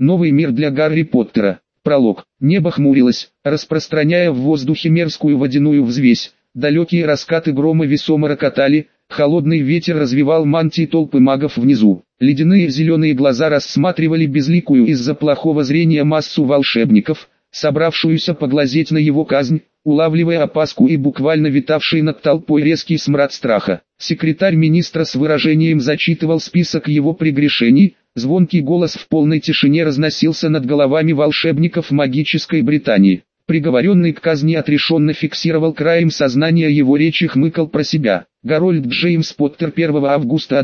Новый мир для Гарри Поттера. Пролог. Небо хмурилось, распространяя в воздухе мерзкую водяную взвесь. Далекие раскаты грома весомо рокотали, холодный ветер развевал мантии толпы магов внизу. Ледяные зеленые глаза рассматривали безликую из-за плохого зрения массу волшебников, собравшуюся поглазеть на его казнь, улавливая опаску и буквально витавший над толпой резкий смрад страха. Секретарь министра с выражением зачитывал список его прегрешений, звонкий голос в полной тишине разносился над головами волшебников магической Британии. Приговоренный к казни отрешенно фиксировал краем сознания его речи, хмыкал про себя. Гарольд Джеймс Поттер 1 августа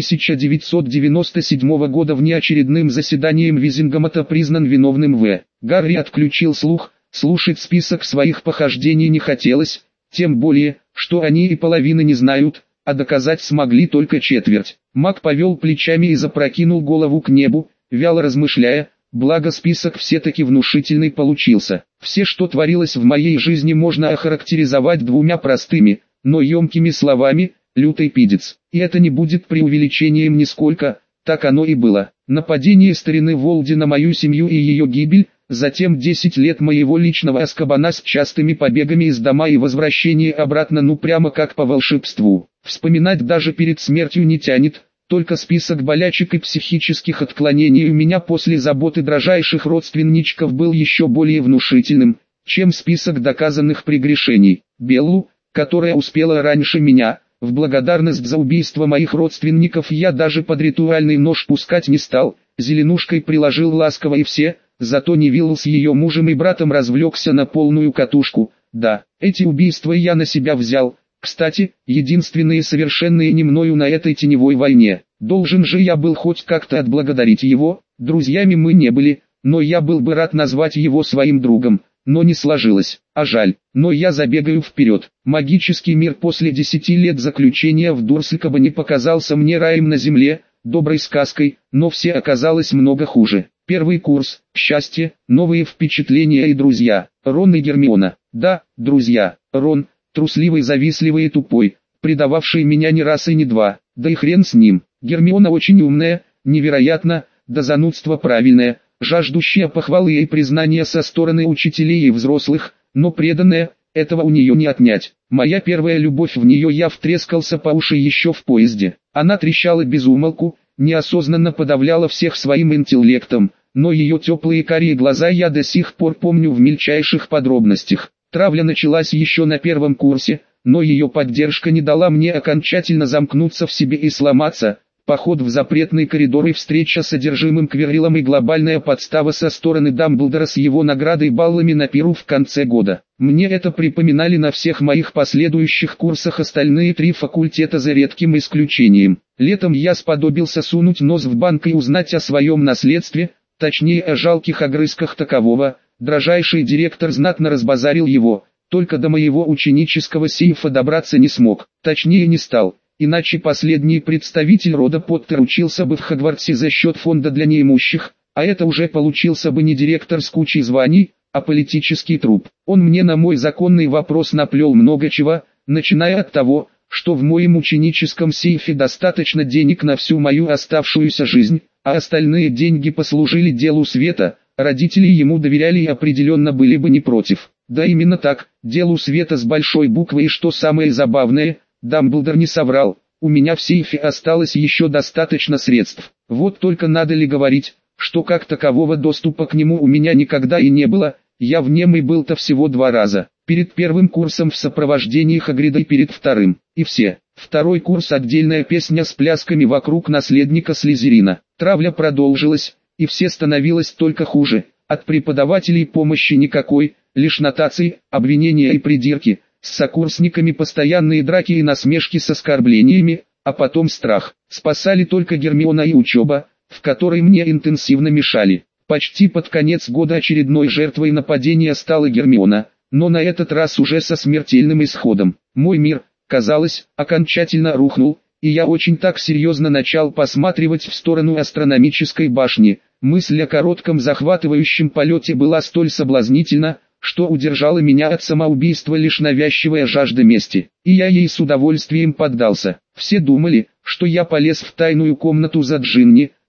1997 года внеочередным заседанием Визингамота признан виновным в. Гарри отключил слух, слушать список своих похождений не хотелось, тем более, что они и половины не знают, а доказать смогли только четверть. Маг повел плечами и запрокинул голову к небу, вяло размышляя, благо список все-таки внушительный получился. Все, что творилось в моей жизни, можно охарактеризовать двумя простыми, но емкими словами: лютый пиздец. И это не будет преувеличением нисколько, так оно и было. Нападение старины Волди на мою семью и ее гибель, затем 10 лет моего личного Азкабана с частыми побегами из дома и возвращение обратно, ну прямо как по волшебству. Вспоминать даже перед смертью не тянет, только список болячек и психических отклонений у меня после заботы дрожайших родственничков был еще более внушительным, чем список доказанных прегрешений. Беллу, которая успела раньше меня, в благодарность за убийство моих родственников я даже под ритуальный нож пускать не стал, зеленушкой приложил ласково и все, зато Невилл с ее мужем и братом развлекся на полную катушку. Да, эти убийства я на себя взял. Кстати, единственные совершенные не мною на этой теневой войне. Должен же я был хоть как-то отблагодарить его. Друзьями мы не были, но я был бы рад назвать его своим другом, но не сложилось. А жаль, но я забегаю вперед. Магический мир после 10 лет заключения в Дурслькабане показался мне раем на земле, доброй сказкой, но все оказалось много хуже. Первый курс, счастье, новые впечатления и друзья. Рон и Гермиона. Да, друзья. Рон, трусливый, завистливый и тупой, предававший меня не раз и не два, да и хрен с ним. Гермиона очень умная, невероятно, до занудства правильная, жаждущая похвалы и признания со стороны учителей и взрослых, но преданная, этого у нее не отнять. Моя первая любовь в нее, я втрескался по уши еще в поезде. Она трещала без умолку, неосознанно подавляла всех своим интеллектом, но ее теплые карие глаза я до сих пор помню в мельчайших подробностях. Травля началась еще на первом курсе, но ее поддержка не дала мне окончательно замкнуться в себе и сломаться. Поход в запретный коридор и встреча с одержимым Квирриллом и глобальная подстава со стороны Дамблдора с его наградой баллами на пиру в конце года. Мне это припоминали на всех моих последующих курсах остальные 3 факультета за редким исключением. Летом я сподобился сунуть нос в банк и узнать о своем наследстве, точнее о жалких огрызках такового. Дрожайший директор знатно разбазарил его, только до моего ученического сейфа добраться не смог, точнее не стал, иначе последний представитель рода Поттер учился бы в Хогвартсе за счет фонда для неимущих, а это уже получился бы не директор с кучей званий, а политический труп. Он мне на мой законный вопрос наплел много чего, начиная от того, что в моем ученическом сейфе достаточно денег на всю мою оставшуюся жизнь, а остальные деньги послужили делу света. Родители ему доверяли и определенно были бы не против. Да именно так, делу света с большой буквы, и что самое забавное, Дамблдор не соврал, у меня в сейфе осталось еще достаточно средств. Вот только надо ли говорить, что как такового доступа к нему у меня никогда и не было, я в нем и был-то всего 2 раза. Перед первым курсом в сопровождении Хагрида и перед вторым, и все. Второй курс — отдельная песня с плясками вокруг наследника Слизерина. Травля продолжилась. И все становилось только хуже, от преподавателей помощи никакой, лишь нотации, обвинения и придирки, с сокурсниками постоянные драки и насмешки с оскорблениями, а потом страх. Спасали только Гермиона и учеба, в которой мне интенсивно мешали. Почти под конец года очередной жертвой нападения стала Гермиона, но на этот раз уже со смертельным исходом. Мой мир, казалось, окончательно рухнул, и я очень так серьезно начал посматривать в сторону астрономической башни. Мысль о коротком захватывающем полете была столь соблазнительна, что удержала меня от самоубийства лишь навязчивая жажда мести, и я ей с удовольствием поддался. Все думали, что я полез в тайную комнату за Джинни,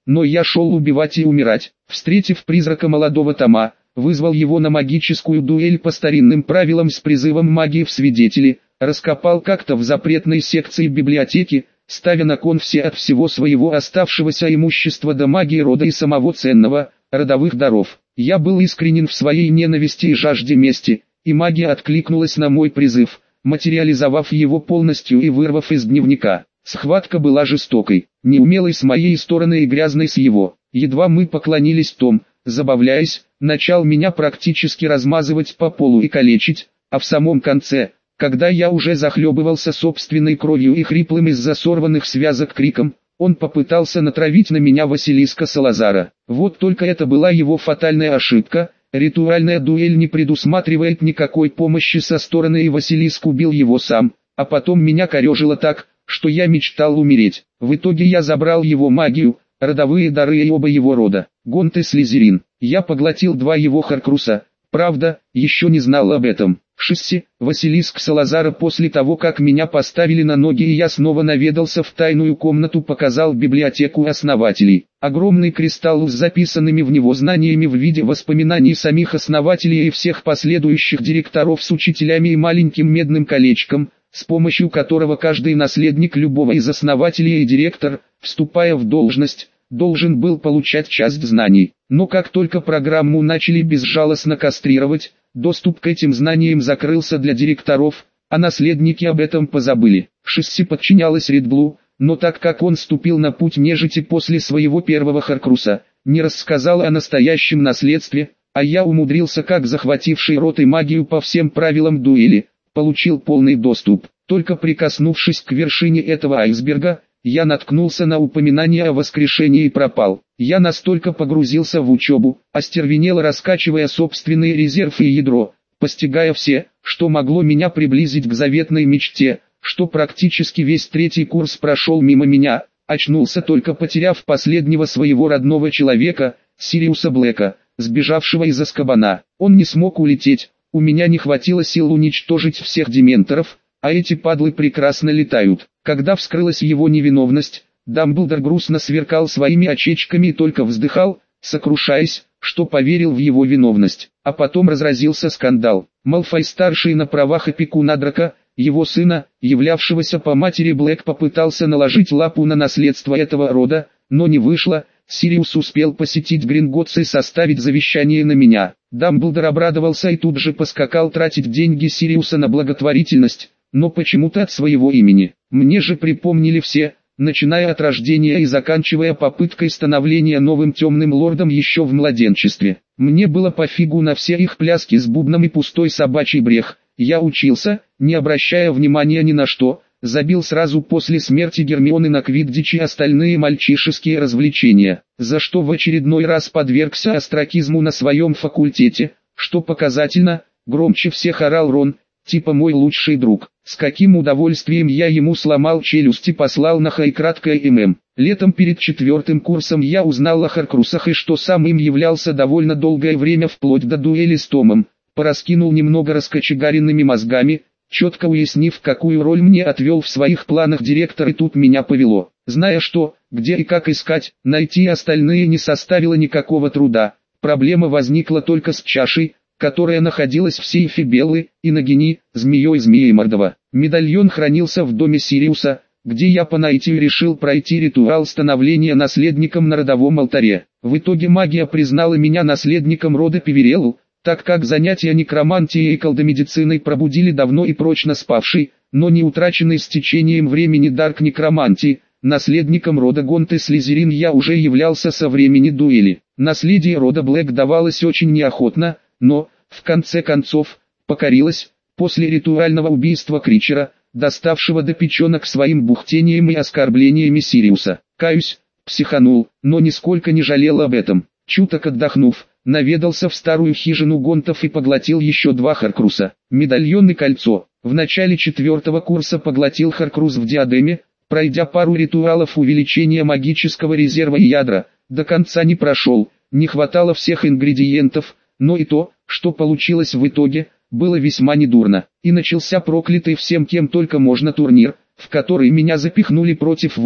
но я шел убивать и умирать. Встретив призрака молодого Тома, вызвал его на магическую дуэль по старинным правилам с призывом магии в свидетели, раскопал как-то в запретной секции библиотеки, ставя на кон все от всего своего оставшегося имущества до магии рода и самого ценного, родовых даров. Я был искренен в своей ненависти и жажде мести, и магия откликнулась на мой призыв, материализовав его полностью и вырвав из дневника. Схватка была жестокой, неумелой с моей стороны и грязной с его. Едва мы поклонились, Том, забавляясь, начал меня практически размазывать по полу и калечить, а в самом конце, когда я уже захлебывался собственной кровью и хриплым из-за сорванных связок криком, он попытался натравить на меня Василиска Салазара. Вот только это была его фатальная ошибка. Ритуальная дуэль не предусматривает никакой помощи со стороны, и Василиск убил его сам, а потом меня корежило так, что я мечтал умереть. В итоге я забрал его магию, родовые дары и оба его рода. Гонт и Слизерин. Я поглотил 2 его Хоркруса, правда, еще не знал об этом. Шесси, Василиск Салазара. После того, как меня поставили на ноги и я снова наведался в тайную комнату, показал библиотеку основателей. Огромный кристалл с записанными в него знаниями в виде воспоминаний самих основателей и всех последующих директоров с учителями и маленьким медным колечком, с помощью которого каждый наследник любого из основателей и директор, вступая в должность, должен был получать часть знаний. Но как только программу начали безжалостно кастрировать, доступ к этим знаниям закрылся для директоров, а наследники об этом позабыли. Шесси подчинялась Редблу, но так как он ступил на путь нежити после своего первого Хоркруса, не рассказал о настоящем наследстве, а я умудрился, как захвативший род и магию по всем правилам дуэли, получил полный доступ. Только прикоснувшись к вершине этого айсберга, я наткнулся на упоминание о воскрешении и пропал. Я настолько погрузился в учебу, остервенело раскачивая собственный резерв и ядро, постигая все, что могло меня приблизить к заветной мечте, что практически весь 3-й курс прошел мимо меня, очнулся только потеряв последнего своего родного человека, Сириуса Блэка, сбежавшего из Азкабана. Он не смог улететь, у меня не хватило сил уничтожить всех дементоров, а эти падлы прекрасно летают. Когда вскрылась его невиновность, Дамблдор грустно сверкал своими очечками и только вздыхал, сокрушаясь, что поверил в его виновность. А потом разразился скандал. Малфой-старший на правах опекуна Драка, его сына, являвшегося по матери Блэк, попытался наложить лапу на наследство этого рода, но не вышло. Сириус успел посетить Гринготтс и составить завещание на меня. Дамблдор обрадовался и тут же поскакал тратить деньги Сириуса на благотворительность, но почему-то от своего имени. Мне же припомнили все, начиная от рождения и заканчивая попыткой становления новым темным лордом еще в младенчестве. Мне было пофигу на все их пляски с бубном и пустой собачий брех. Я учился, не обращая внимания ни на что, забил сразу после смерти Гермионы на квиддич и остальные мальчишеские развлечения, за что в очередной раз подвергся остракизму на своем факультете, что показательно, громче всех орал Рон, типа мой лучший друг. С каким удовольствием я ему сломал челюсть и послал на краткое ММ. Летом перед 4-м курсом я узнал о Хоркрусах и что сам им являлся довольно долгое время вплоть до дуэли с Томом. Пораскинул немного раскочегаренными мозгами, четко уяснив, какую роль мне отвел в своих планах директор, и тут меня повело. Зная что, где и как искать, найти остальные не составило никакого труда. Проблема возникла только с чашей, которая находилась в сейфе Беллы и Нагини, змеей Змеемордова. Медальон хранился в доме Сириуса, где я по наитию решил пройти ритуал становления наследником на родовом алтаре. В итоге магия признала меня наследником рода Певерелл, так как занятия некромантией и колдомедициной пробудили давно и прочно спавший, но не утраченный с течением времени дар к некромантии. Наследником рода Гонт и Слизерин я уже являлся со времени дуэли. Наследие рода Блэк давалось очень неохотно, но, в конце концов, покорилась, после ритуального убийства Кричера, доставшего до печенок своим бухтением и оскорблениями Сириуса. Каюсь, психанул, но нисколько не жалел об этом. Чуток отдохнув, наведался в старую хижину Гонтов и поглотил еще 2 Хоркруса. Медальон и кольцо. В начале 4-го курса поглотил Хоркрус в диадеме, пройдя пару ритуалов увеличения магического резерва и ядра, до конца не прошел, не хватало всех ингредиентов, но и то, что получилось в итоге, было весьма недурно. И начался проклятый всем кем только можно турнир, в который меня запихнули против воли,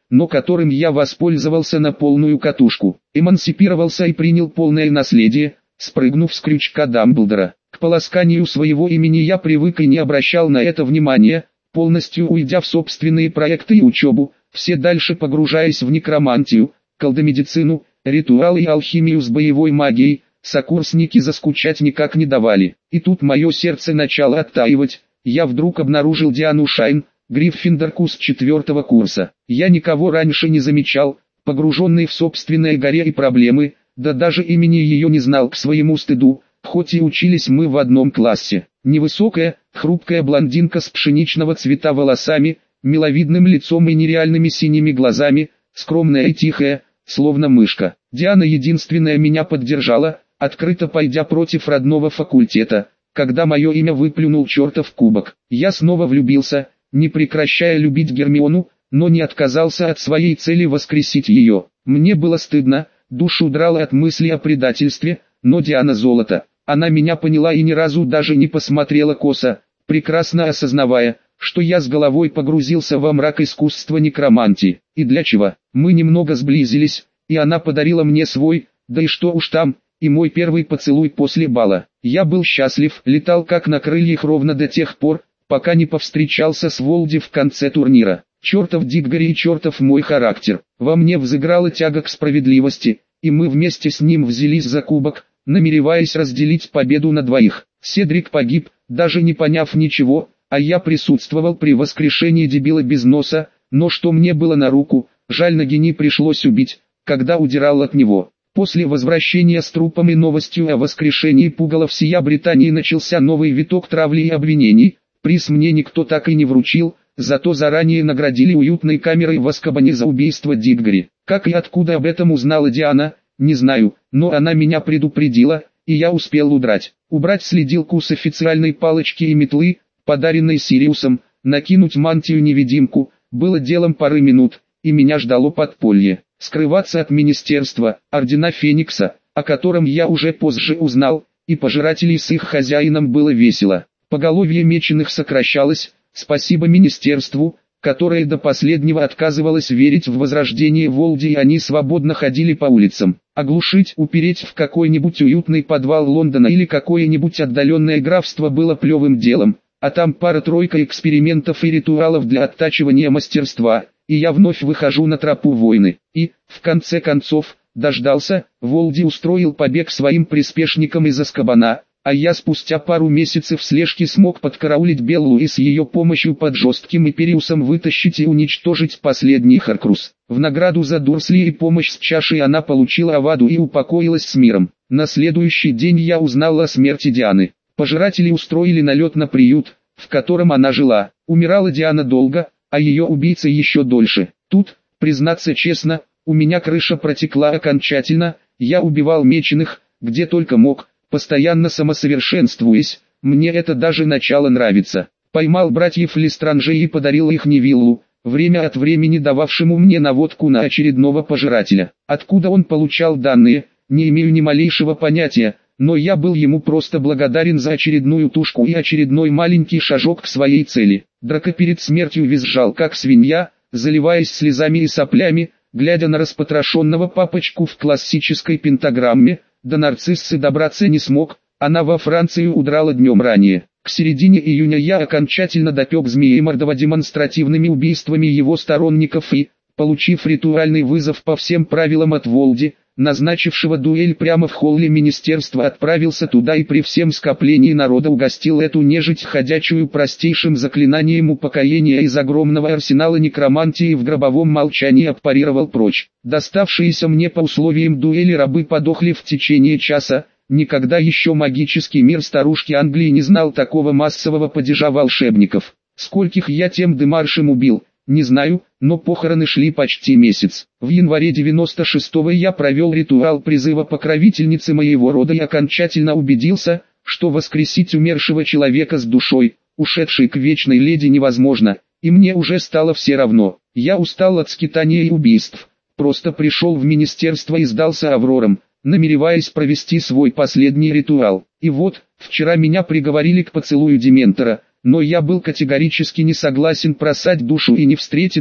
но которым я воспользовался на полную катушку. Эмансипировался и принял полное наследие, спрыгнув с крючка Дамблдора. К полосканию своего имени я привык и не обращал на это внимания, полностью уйдя в собственные проекты и учебу, все дальше погружаясь в некромантию, колдомедицину, ритуалы и алхимию с боевой магией. Сокурсники заскучать никак не давали. И тут мое сердце начало оттаивать. Я вдруг обнаружил Диану Шайн, Гриффиндорку с 4-го курса. Я никого раньше не замечал, погруженный в собственные горе и проблемы, да даже имени ее не знал к своему стыду, хоть и учились мы в одном классе. Невысокая, хрупкая блондинка с пшеничного цвета волосами, миловидным лицом и нереальными синими глазами, скромная и тихая, словно мышка. Диана единственная меня поддержала, открыто пойдя против родного факультета, когда мое имя выплюнул чертов кубок. Я снова влюбился, не прекращая любить Гермиону, но не отказался от своей цели воскресить ее. Мне было стыдно, душу драло от мысли о предательстве, но Диана золото. Она меня поняла и ни разу даже не посмотрела косо, прекрасно осознавая, что я с головой погрузился во мрак искусства некромантии. И для чего? Мы немного сблизились, и она подарила мне свой, да и что уж там, и мой первый поцелуй после бала. Я был счастлив, летал как на крыльях ровно до тех пор, пока не повстречался с Волди в конце турнира. Чертов Диггори и чертов мой характер. Во мне взыграла тяга к справедливости, и мы вместе с ним взялись за кубок, намереваясь разделить победу на двоих. Седрик погиб, даже не поняв ничего, а я присутствовал при воскрешении дебила без носа, но что мне было на руку, жаль Нагини пришлось убить, когда удирал от него. После возвращения с трупом и новостью о воскрешении пугала всея Британии начался новый виток травли и обвинений. Приз мне никто так и не вручил, зато заранее наградили уютной камерой в Азкабане за убийство Диггори. Как и откуда об этом узнала Диана, не знаю, но она меня предупредила, и я успел удрать. Убрать следилку с официальной палочки и метлы, подаренной Сириусом, накинуть мантию-невидимку, было делом пары минут, и меня ждало подполье. Скрываться от министерства, ордена Феникса, о котором я уже позже узнал, и пожирателей с их хозяином было весело. Поголовье меченых сокращалось, спасибо министерству, которое до последнего отказывалось верить в возрождение Волди, и они свободно ходили по улицам. Оглушить, упереть в какой-нибудь уютный подвал Лондона или какое-нибудь отдаленное графство было плевым делом, а там пара-тройка экспериментов и ритуалов для оттачивания мастерства, и я вновь выхожу на тропу войны. И, в конце концов, дождался, Волди устроил побег своим приспешникам из Азкабана, а я спустя пару месяцев слежки смог подкараулить Беллу и с ее помощью под жестким Ипериусом вытащить и уничтожить последний Хоркрус. В награду за Дурсли и помощь с чашей она получила Аваду и упокоилась с миром. На следующий день я узнал о смерти Дианы. Пожиратели устроили налет на приют, в котором она жила. Умирала Диана долго, а ее убийца еще дольше. Тут, признаться честно, у меня крыша протекла окончательно, я убивал меченых, где только мог, постоянно самосовершенствуясь, мне это даже начало нравиться. Поймал братьев Лестранже и подарил их Невиллу, время от времени дававшему мне наводку на очередного пожирателя. Откуда он получал данные, не имею ни малейшего понятия, но я был ему просто благодарен за очередную тушку и очередной маленький шажок к своей цели. Драко перед смертью визжал как свинья, заливаясь слезами и соплями, глядя на распотрошенного папочку в классической пентаграмме. До Нарциссы добраться не смог, она во Францию удрала днем ранее. К середине июня я окончательно допек Змеемордова демонстративными убийствами его сторонников и, получив ритуальный вызов по всем правилам от Волди, назначившего дуэль прямо в холле министерства, отправился туда и при всем скоплении народа угостил эту нежить ходячую простейшим заклинанием упокоения из огромного арсенала некромантии, в гробовом молчании отпарировал прочь. Доставшиеся мне по условиям дуэли рабы подохли в течение часа. Никогда еще магический мир старушки Англии не знал такого массового падежа волшебников. Скольких я тем демаршем убил, не знаю, но похороны шли почти месяц. В январе 96-го я провел ритуал призыва покровительницы моего рода и окончательно убедился, что воскресить умершего человека с душой, ушедшей к вечной леди, невозможно, и мне уже стало все равно. Я устал от скитания и убийств, просто пришел в министерство и сдался Аврорам, намереваясь провести свой последний ритуал. И вот, вчера меня приговорили к поцелую Дементора, но я был категорически не согласен бросать душу и не встретиться,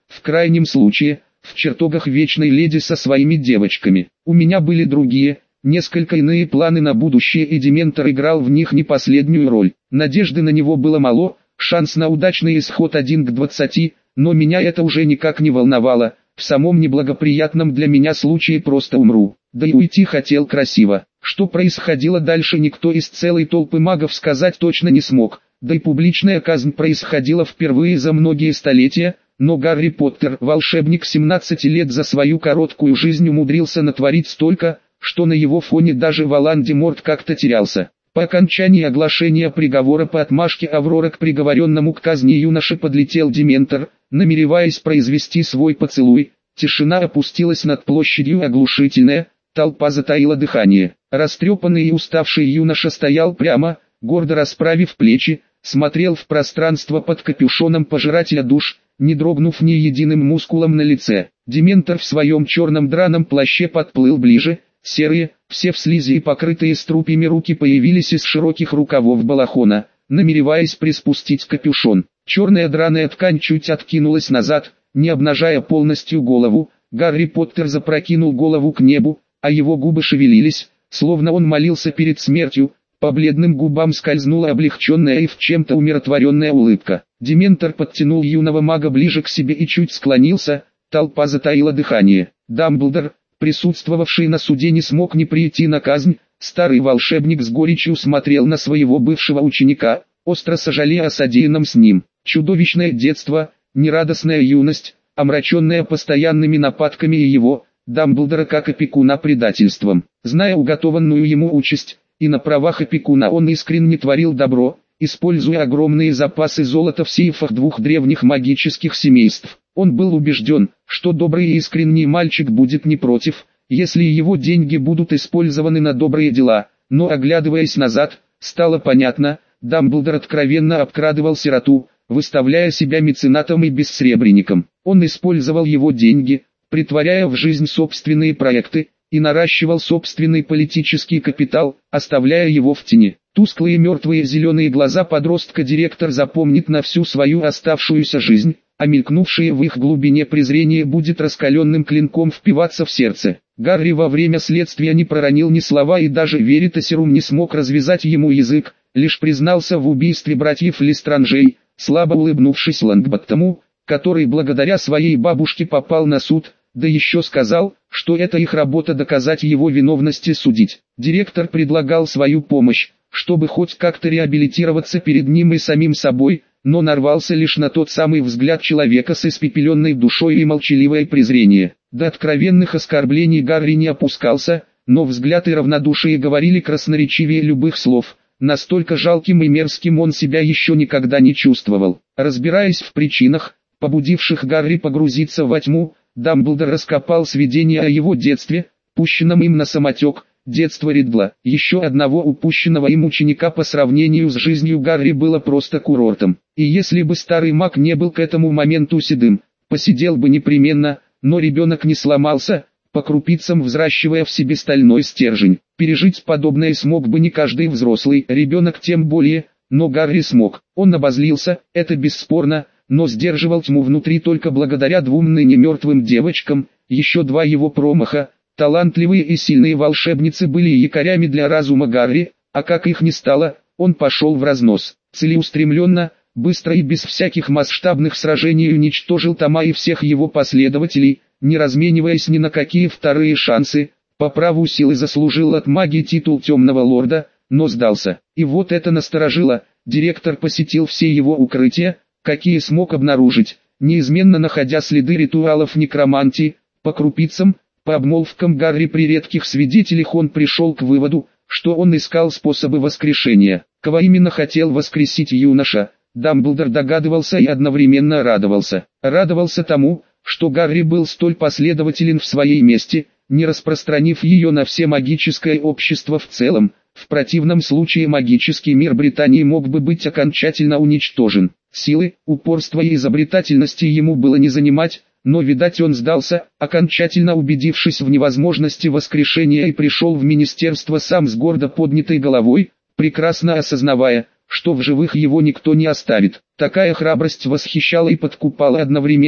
в крайнем случае, в чертогах Вечной Леди со своими девочками. У меня были другие, несколько иные планы на будущее, и Дементор играл в них не последнюю роль. Надежды на него было мало, шанс на удачный исход 1 к 20, но меня это уже никак не волновало. В самом неблагоприятном для меня случае просто умру. Да и уйти хотел красиво. Что происходило дальше, никто из целой толпы магов сказать точно не смог. Да и публичная казнь происходила впервые за многие столетия, но Гарри Поттер, волшебник 17 лет, за свою короткую жизнь умудрился натворить столько, что на его фоне даже Волан-де-Морт как-то терялся. По окончании оглашения приговора по отмашке Авроры к приговоренному к казни юноше подлетел Дементор, намереваясь произвести свой поцелуй. Тишина опустилась над площадью оглушительная, толпа затаила дыхание. Растрепанный и уставший юноша стоял прямо, гордо расправив плечи, смотрел в пространство под капюшоном пожирателя душ, не дрогнув ни единым мускулом на лице. Дементор в своем черном драном плаще подплыл ближе, серые, все в слизи и покрытые струпьями руки появились из широких рукавов балахона, намереваясь приспустить капюшон. Черная драная ткань чуть откинулась назад, не обнажая полностью голову. Гарри Поттер запрокинул голову к небу, а его губы шевелились, словно он молился перед смертью. По бледным губам скользнула облегченная и в чем-то умиротворенная улыбка. Дементор подтянул юного мага ближе к себе и чуть склонился, толпа затаила дыхание. Дамблдор, присутствовавший на суде, не смог не прийти на казнь. Старый волшебник с горечью смотрел на своего бывшего ученика, остро сожалея о содеянном с ним. Чудовищное детство, нерадостная юность, омраченная постоянными нападками и его, Дамблдора как опекуна, предательством. Зная уготованную ему участь, и на правах опекуна он искренне творил добро, используя огромные запасы золота в сейфах двух древних магических семейств. Он был убежден, что добрый и искренний мальчик будет не против, если его деньги будут использованы на добрые дела. Но оглядываясь назад, стало понятно, Дамблдор откровенно обкрадывал сироту, выставляя себя меценатом и бессребренником. Он использовал его деньги, притворяя в жизнь собственные проекты, и наращивал собственный политический капитал, оставляя его в тени. Тусклые мертвые зеленые глаза подростка директор запомнит на всю свою оставшуюся жизнь, а мелькнувшее в их глубине презрение будет раскаленным клинком впиваться в сердце. Гарри во время следствия не проронил ни слова, и даже Веритасерум не смог развязать ему язык, лишь признался в убийстве братьев Лестранжей, слабо улыбнувшись Лонгботтому, который благодаря своей бабушке попал на суд, да еще сказал, что это их работа доказать его виновность и судить. Директор предлагал свою помощь, чтобы хоть как-то реабилитироваться перед ним и самим собой, но нарвался лишь на тот самый взгляд человека с испепеленной душой и молчаливое презрение. До откровенных оскорблений Гарри не опускался, но взгляд и равнодушие говорили красноречивее любых слов. Настолько жалким и мерзким он себя еще никогда не чувствовал. Разбираясь в причинах, побудивших Гарри погрузиться во тьму, Дамблдор раскопал сведения о его детстве, пущенном им на самотек, детство Ридла. Еще одного упущенного им ученика по сравнению с жизнью Гарри было просто курортом. И если бы старый маг не был к этому моменту седым, посидел бы непременно, но ребенок не сломался, по крупицам взращивая в себе стальной стержень. Пережить подобное смог бы не каждый взрослый, ребенок тем более, но Гарри смог. Он обозлился, это бесспорно, но сдерживал тьму внутри только благодаря двум ныне мертвым девочкам. Еще два его промаха, талантливые и сильные волшебницы, были якорями для разума Гарри, а как их не стало, он пошел в разнос. Целеустремленно, быстро и без всяких масштабных сражений уничтожил Тома и всех его последователей, не размениваясь ни на какие вторые шансы. По праву силы заслужил от магии титул Темного Лорда, но сдался. И вот это насторожило. Директор посетил все его укрытия, какие смог обнаружить, неизменно находя следы ритуалов некромантии. По крупицам, по обмолвкам Гарри при редких свидетелях, он пришел к выводу, что он искал способы воскрешения. Кого именно хотел воскресить юноша, Дамблдор догадывался и одновременно радовался. Радовался тому, что Гарри был столь последователен в своей мести, не распространив ее на все магическое общество в целом. В противном случае магический мир Британии мог бы быть окончательно уничтожен. Силы, упорства и изобретательности ему было не занимать, но видать он сдался, окончательно убедившись в невозможности воскрешения, и пришел в министерство сам с гордо поднятой головой, прекрасно осознавая, что в живых его никто не оставит. Такая храбрость восхищала и подкупала одновременно.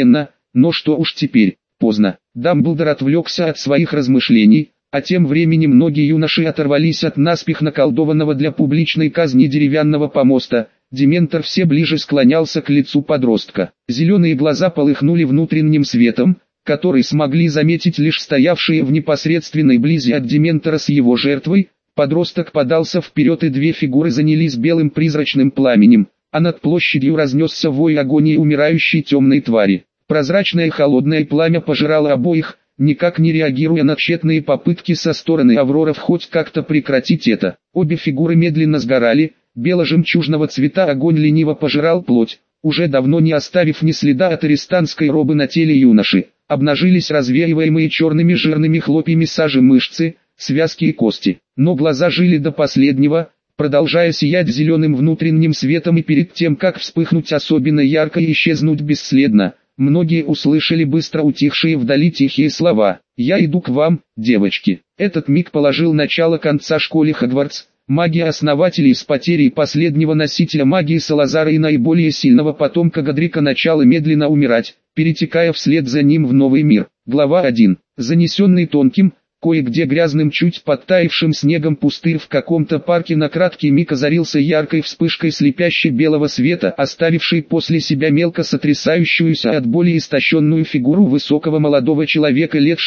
но что уж теперь, поздно. Дамблдор отвлекся от своих размышлений, а тем временем многие юноши оторвались от наспех наколдованного для публичной казни деревянного помоста. Дементор все ближе склонялся к лицу подростка. Зеленые глаза полыхнули внутренним светом, который смогли заметить лишь стоявшие в непосредственной близи от Дементора с его жертвой. Подросток подался вперед, и две фигуры занялись белым призрачным пламенем, а над площадью разнесся вой агонии умирающей темной твари. Прозрачное холодное пламя пожирало обоих, никак не реагируя на тщетные попытки со стороны Авроров хоть как-то прекратить это. Обе фигуры медленно сгорали, бело-жемчужного цвета огонь лениво пожирал плоть, уже давно не оставив ни следа от арестанской робы на теле юноши. Обнажились развеиваемые черными жирными хлопьями сажи мышцы, связки и кости. Но глаза жили до последнего, продолжая сиять зеленым внутренним светом, и перед тем, как вспыхнуть особенно ярко и исчезнуть бесследно, многие услышали быстро утихшие вдали тихие слова: «Я иду к вам, девочки». Этот миг положил начало конца школе Хогвартс. Магия основателей с потерей последнего носителя магии Салазара и наиболее сильного потомка Годрика начала медленно умирать, перетекая вслед за ним в новый мир. Глава 1. Занесенный тонким, кое-где грязным, чуть подтаившим снегом пустырь в каком-то парке на краткий миг озарился яркой вспышкой слепящей белого света, оставившей после себя мелко сотрясающуюся от боли истощенную фигуру высокого молодого человека лет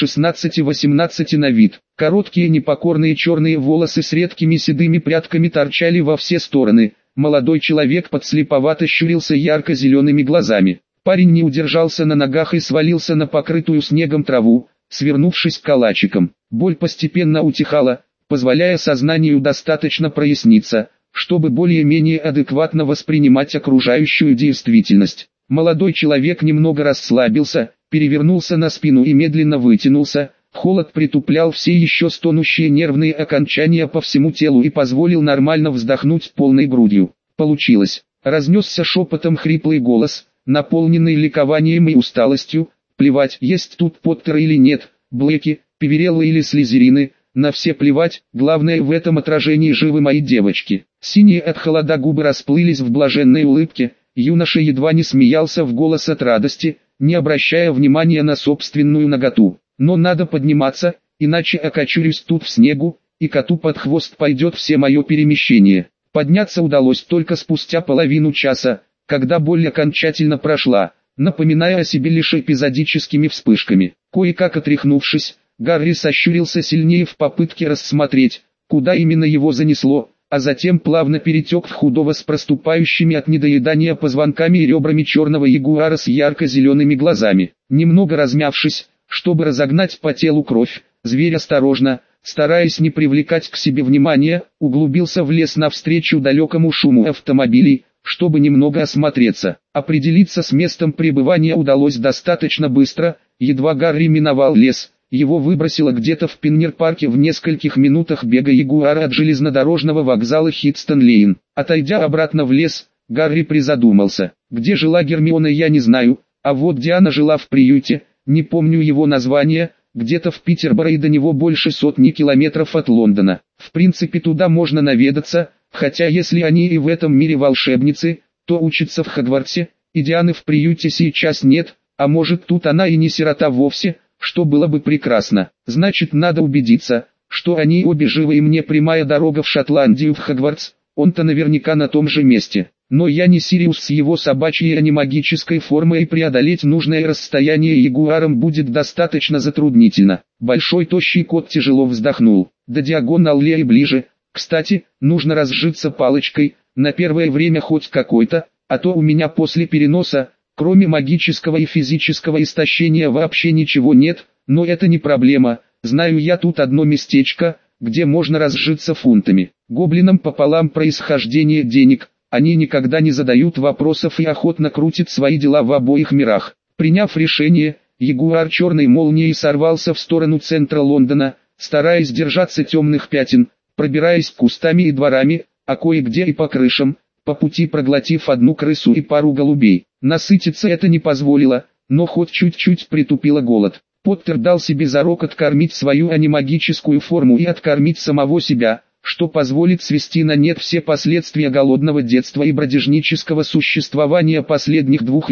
16-18 на вид. Короткие непокорные черные волосы с редкими седыми прядками торчали во все стороны. Молодой человек подслеповато щурился ярко-зелеными глазами. Парень не удержался на ногах и свалился на покрытую снегом траву, свернувшись калачиком. Боль постепенно утихала, позволяя сознанию достаточно проясниться, чтобы более-менее адекватно воспринимать окружающую действительность. Молодой человек немного расслабился, перевернулся на спину и медленно вытянулся. Холод притуплял все еще стонущие нервные окончания по всему телу и позволил нормально вздохнуть полной грудью. Получилось. Разнесся шепотом хриплый голос, наполненный ликованием и усталостью. Плевать, есть тут Поттеры или нет, Блэки, Певереллы или Слизерины, на все плевать, главное в этом отражении живы мои девочки. Синие от холода губы расплылись в блаженной улыбке, юноша едва не смеялся в голос от радости, не обращая внимания на собственную наготу. Но надо подниматься, иначе окочурюсь тут в снегу, и коту под хвост пойдет все мое перемещение. Подняться удалось только спустя половину часа, когда боль окончательно прошла, напоминая о себе лишь эпизодическими вспышками. Кое-как отряхнувшись, Гарри сощурился сильнее в попытке рассмотреть, куда именно его занесло, а затем плавно перетек в худого с проступающими от недоедания позвонками и ребрами черного ягуара с ярко-зелеными глазами. Немного размявшись, чтобы разогнать по телу кровь, зверь осторожно, стараясь не привлекать к себе внимания, углубился в лес навстречу далекому шуму автомобилей, чтобы немного осмотреться. Определиться с местом пребывания удалось достаточно быстро. Едва Гарри миновал лес, его выбросило где-то в Пиннер-парке в нескольких минутах бега ягуара от железнодорожного вокзала Хидстон-Лейн. Отойдя обратно в лес, Гарри призадумался. Где жила Гермиона, я не знаю, а вот где она жила в приюте, не помню его название, где-то в Питерборо, и до него больше сотни километров от Лондона. В принципе, туда можно наведаться, хотя если они и в этом мире волшебницы, то учатся в Хогвартсе, и Дианы в приюте сейчас нет, а может тут она и не сирота вовсе, что было бы прекрасно. Значит, надо убедиться, что они обе живы, и мне прямая дорога в Шотландию, в Хогвартс, он-то наверняка на том же месте. Но я не Сириус с его собачьей, а не магической формой, и преодолеть нужное расстояние ягуаром будет достаточно затруднительно. Большой тощий кот тяжело вздохнул. До Диагонал-Леи ближе. Кстати, нужно разжиться палочкой, на первое время хоть какой-то, а то у меня после переноса, кроме магического и физического истощения, вообще ничего нет, но это не проблема. Знаю я тут одно местечко, где можно разжиться фунтами. Гоблинам пополам происхождение денег. Они никогда не задают вопросов и охотно крутят свои дела в обоих мирах. Приняв решение, ягуар черной молнией сорвался в сторону центра Лондона, стараясь держаться темных пятен, пробираясь кустами и дворами, а кое-где и по крышам, по пути проглотив одну крысу и пару голубей. Насытиться это не позволило, но хоть чуть-чуть притупило голод. Поттер дал себе зарок откормить свою анимагическую форму и откормить самого себя, что позволит свести на нет все последствия голодного детства и бродяжнического существования последних 2 лет,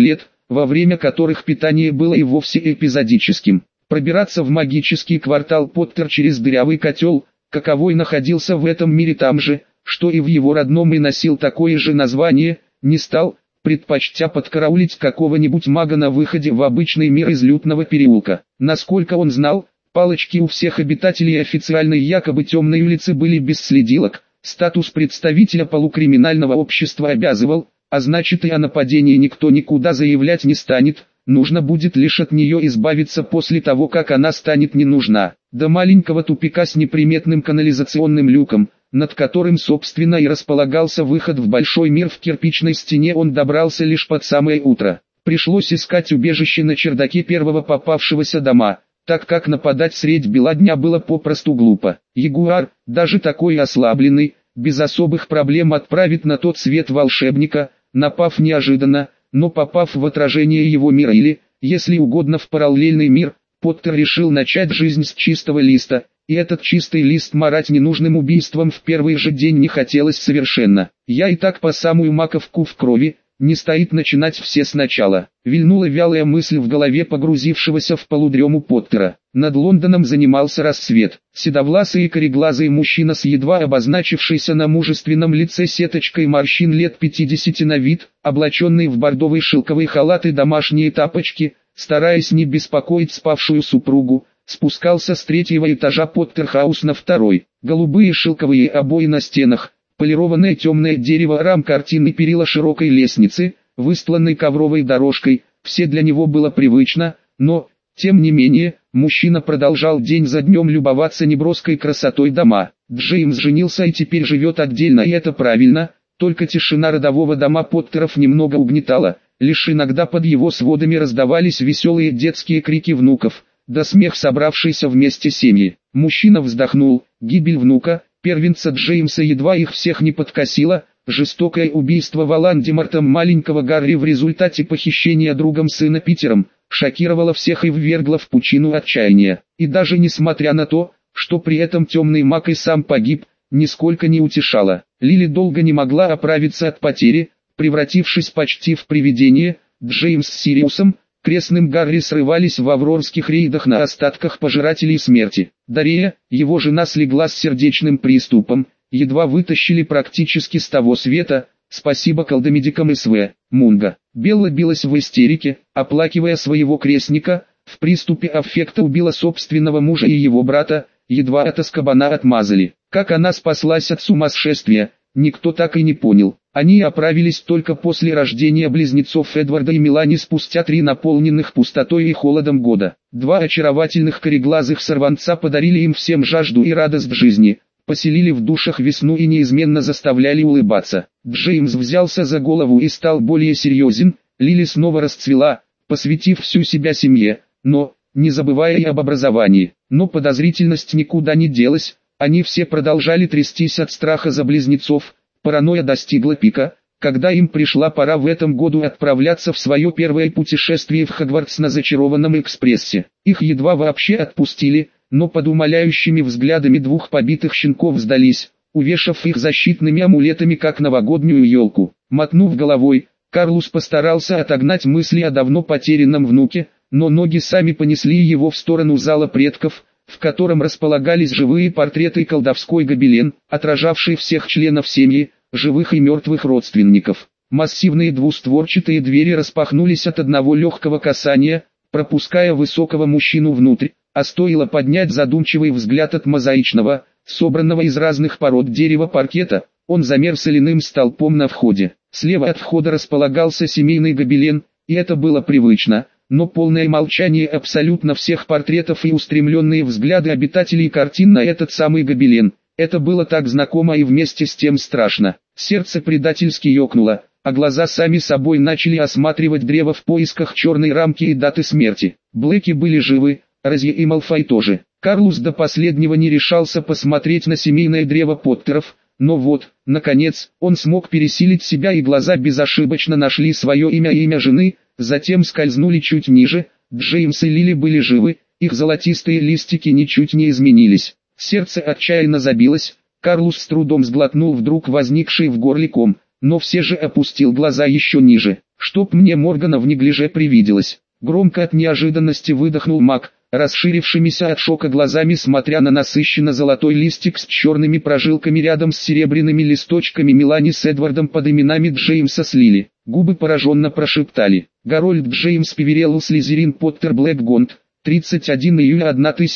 во время которых питание было и вовсе эпизодическим. Пробираться в магический квартал Поттер через дырявый котел, каковой находился в этом мире там же, что и в его родном и носил такое же название, не стал, предпочтя подкараулить какого-нибудь мага на выходе в обычный мир из лютного переулка. Насколько он знал, палочки у всех обитателей официальной якобы темной улицы были без следилок, статус представителя полукриминального общества обязывал, а значит и о нападении никто никуда заявлять не станет, нужно будет лишь от нее избавиться после того, как она станет не нужна. До маленького тупика с неприметным канализационным люком, над которым собственно и располагался выход в большой мир в кирпичной стене, он добрался лишь под самое утро. Пришлось искать убежище на чердаке первого попавшегося дома, так как нападать средь бела дня было попросту глупо. Ягуар, даже такой ослабленный, без особых проблем отправит на тот свет волшебника, напав неожиданно, но попав в отражение его мира или, если угодно, в параллельный мир. Поттер решил начать жизнь с чистого листа, и этот чистый лист марать ненужным убийством в первый же день не хотелось совершенно. Я и так по самую маковку в крови, не стоит начинать все сначала. Вильнула вялая мысль в голове погрузившегося в полудрему Поттера. Над Лондоном занимался рассвет. Седовласый и кореглазый мужчина с едва обозначившейся на мужественном лице сеточкой морщин лет 50 на вид, облаченный в бордовый шелковый халат и домашние тапочки, стараясь не беспокоить спавшую супругу, спускался с третьего этажа Поттерхаус на второй. Голубые шелковые обои на стенах, полированное темное дерево рам картины, перила широкой лестницы, выстланной ковровой дорожкой, все для него было привычно, но, тем не менее, мужчина продолжал день за днем любоваться неброской красотой дома. Джеймс женился и теперь живет отдельно, и это правильно, только тишина родового дома Поттеров немного угнетала, лишь иногда под его сводами раздавались веселые детские крики внуков, да смех собравшейся вместе семьи. Мужчина вздохнул, гибель внука, первенца Джеймса, едва их всех не подкосило. Жестокое убийство Волан-де-Мортом маленького Гарри в результате похищения другом сына Питером шокировало всех и ввергло в пучину отчаяния. И даже несмотря на то, что при этом темный маг и сам погиб, нисколько не утешало. Лили долго не могла оправиться от потери, превратившись почти в привидение. Джеймс с Сириусом, крестным Гарри, срывались в аврорских рейдах на остатках пожирателей смерти. Дария, его жена, слегла с сердечным приступом, едва вытащили практически с того света, спасибо колдомедикам СВ. Мунга. Белла билась в истерике, оплакивая своего крестника, в приступе аффекта убила собственного мужа и его брата, едва от Азкабана отмазали. Как она спаслась от сумасшествия, никто так и не понял. Они оправились только после рождения близнецов Эдварда и Мелани спустя 3 наполненных пустотой и холодом года. 2 очаровательных кореглазых сорванца подарили им всем жажду и радость жизни, поселили в душах весну и неизменно заставляли улыбаться. Джеймс взялся за голову и стал более серьезен. Лили снова расцвела, посвятив всю себя семье, но, не забывая и об образовании. Но подозрительность никуда не делась, они все продолжали трястись от страха за близнецов. Паранойя достигла пика, когда им пришла пора в этом году отправляться в свое первое путешествие в Хогвартс на зачарованном экспрессе. Их едва вообще отпустили, но под умоляющими взглядами 2 побитых щенков сдались, увешав их защитными амулетами как новогоднюю елку. Мотнув головой, Карлус постарался отогнать мысли о давно потерянном внуке, но ноги сами понесли его в сторону зала предков, в котором располагались живые портреты и колдовской гобелен, отражавший всех членов семьи, живых и мертвых родственников. Массивные двустворчатые двери распахнулись от одного легкого касания, пропуская высокого мужчину внутрь, а стоило поднять задумчивый взгляд от мозаичного, собранного из разных пород дерева паркета, он замер соляным столпом на входе. Слева от входа располагался семейный гобелен, и это было привычно, но полное молчание абсолютно всех портретов и устремленные взгляды обитателей картин на этот самый гобелен. Это было так знакомо и вместе с тем страшно. Сердце предательски ёкнуло, а глаза сами собой начали осматривать древо в поисках черной рамки и даты смерти. Блэки были живы, Розье и Малфой тоже. Карлус до последнего не решался посмотреть на семейное древо Поттеров, но вот, наконец, он смог пересилить себя, и глаза безошибочно нашли свое имя и имя жены. Затем скользнули чуть ниже. Джеймс и Лили были живы, их золотистые листики ничуть не изменились. Сердце отчаянно забилось, Карлус с трудом сглотнул вдруг возникший в горле ком, но все же опустил глаза еще ниже. чтоб мне Моргана в неглиже привиделось. Громко от неожиданности выдохнул маг, расширившимися от шока глазами смотря на насыщенно золотой листик с черными прожилками рядом с серебряными листочками Мелани с Эдвардом под именами Джеймса с Лили. Губы пораженно прошептали. Гарольд Джеймс Певерелл Слизерин Поттер Блэкгонд, 31 июля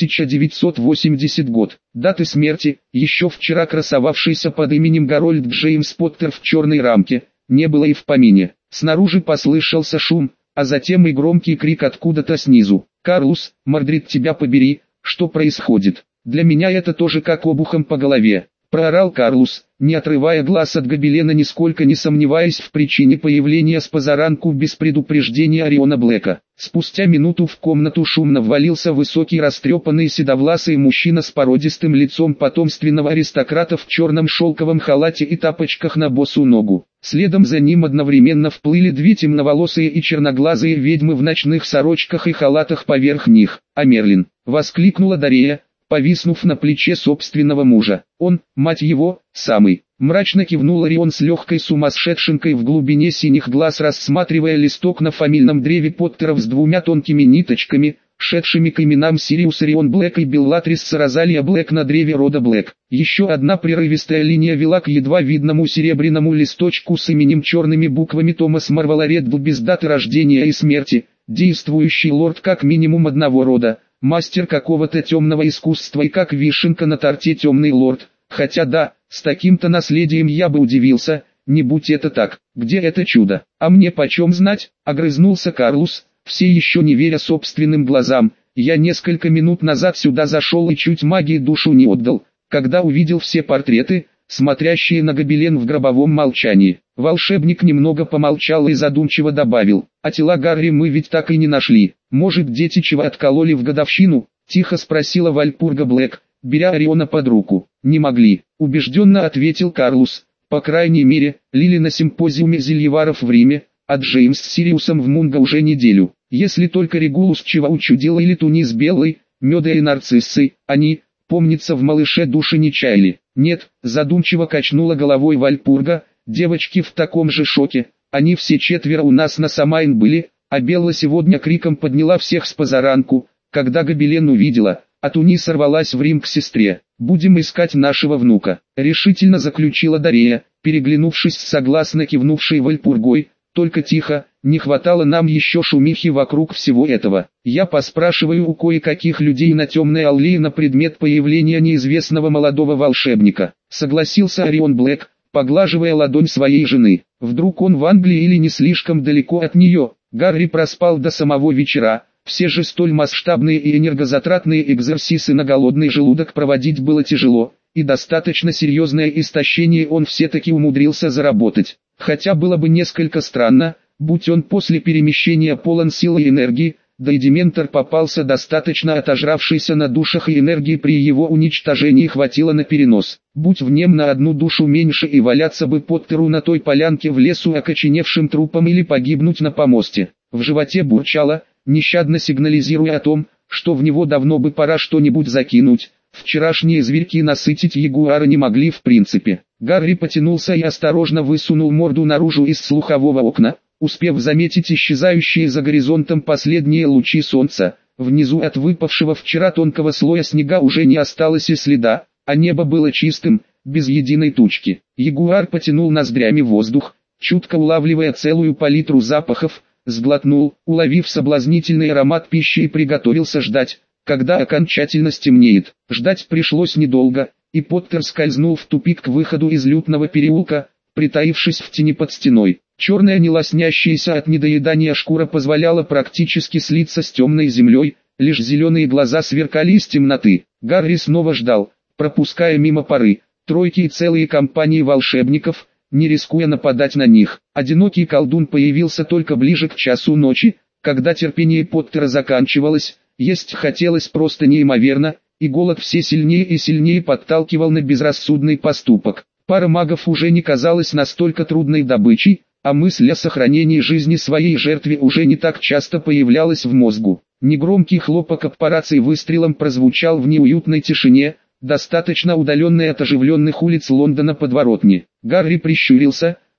1980 год. Даты смерти, еще вчера красовавшийся под именем Гарольд Джеймс Поттер в черной рамке, не было и в помине. Снаружи послышался шум, а затем и громкий крик откуда-то снизу. «Карлус, Мордрид, тебя побери, что происходит? Для меня это тоже как обухом по голове», — проорал Карлус, не отрывая глаз от гобелена, нисколько не сомневаясь в причине появления спозаранку без предупреждения Ориона Блэка. Спустя минуту в комнату шумно ввалился высокий растрепанный седовласый мужчина с породистым лицом потомственного аристократа в черном шелковом халате и тапочках на босу ногу. Следом за ним одновременно вплыли две темноволосые и черноглазые ведьмы в ночных сорочках и халатах поверх них. «А Мерлин!» — воскликнула Дарея, повиснув на плече собственного мужа. «Он, мать его, самый!» Мрачно кивнул Орион с легкой сумасшедшинкой в глубине синих глаз, рассматривая листок на фамильном древе Поттеров с двумя тонкими ниточками, шедшими к именам Сириус Орион Блэк и Беллатрис Розалия Блэк на древе рода Блэк. Еще одна прерывистая линия вела к едва видному серебряному листочку с именем черными буквами Томас Марвел Реддл без даты рождения и смерти, действующий лорд как минимум одного рода, мастер какого-то темного искусства и как вишенка на торте темный лорд. Хотя да, с таким-то наследием я бы удивился, не будь это так. Где это чудо? А мне почем знать? Огрызнулся Карлус, все еще не веря собственным глазам. Я несколько минут назад сюда зашел и чуть магии душу не отдал, когда увидел все портреты, смотрящие на гобелен в гробовом молчании. Волшебник немного помолчал и задумчиво добавил: а тела Гарри мы ведь так и не нашли. Может, дети чего откололи в годовщину? Тихо спросила Вальпурга Блэк, беря Ориона под руку. «Не могли», — убежденно ответил Карлус. «По крайней мере, Лили на симпозиуме зельеваров в Риме, а Джеймс с Сириусом в Мунго уже неделю. Если только Регулус чего учудил или Туни с Белой, Меда и Нарциссой, они, помнится, в малыше души не чаяли». «Нет», — задумчиво качнула головой Вальпурга, «девочки в таком же шоке, они все четверо у нас на Самайн были, а Белла сегодня криком подняла всех с позаранку, когда гобелен увидела, а Туни сорвалась в Рим к сестре. Будем искать нашего внука», — решительно заключила Дарея, переглянувшись с согласно кивнувшей Вальпургой. «Только тихо, не хватало нам еще шумихи вокруг всего этого. Я поспрашиваю у кое-каких людей на темной аллее на предмет появления неизвестного молодого волшебника», — согласился Орион Блэк, поглаживая ладонь своей жены. «Вдруг он в Англии или не слишком далеко от нее?» Гарри проспал до самого вечера. Все же столь масштабные и энергозатратные экзерсисы на голодный желудок проводить было тяжело, и достаточно серьезное истощение он все-таки умудрился заработать. Хотя было бы несколько странно, будь он после перемещения полон силы и энергии, да и Дементор попался достаточно отожравшийся на душах и энергии, при его уничтожении хватило на перенос. Будь в нем на одну душу меньше и валяться бы Поттеру на той полянке в лесу окоченевшим трупом или погибнуть на помосте. В животе бурчало, нещадно сигнализируя о том, что в него давно бы пора что-нибудь закинуть. Вчерашние зверьки насытить ягуара не могли в принципе. Гарри потянулся и осторожно высунул морду наружу из слухового окна, успев заметить исчезающие за горизонтом последние лучи солнца. Внизу от выпавшего вчера тонкого слоя снега уже не осталось и следа, а небо было чистым, без единой тучки. Ягуар потянул ноздрями воздух, чутко улавливая целую палитру запахов, сглотнул, уловив соблазнительный аромат пищи, и приготовился ждать, когда окончательно стемнеет. Ждать пришлось недолго, и Поттер скользнул в тупик к выходу из лютного переулка, притаившись в тени под стеной. Черная, не лоснящаяся от недоедания шкура позволяла практически слиться с темной землей, лишь зеленые глаза сверкали из темноты. Гарри снова ждал, пропуская мимо поры, тройки и целые компании волшебников, не рискуя нападать на них. Одинокий колдун появился только ближе к часу ночи, когда терпение Поттера заканчивалось, есть хотелось просто неимоверно, и голод все сильнее и сильнее подталкивал на безрассудный поступок. Пара магов уже не казалась настолько трудной добычей, а мысль о сохранении жизни своей жертве уже не так часто появлялась в мозгу. Негромкий хлопок аппарации выстрелом прозвучал в неуютной тишине, достаточно удаленной от оживленных улиц Лондона подворотни. Гарри прищурился,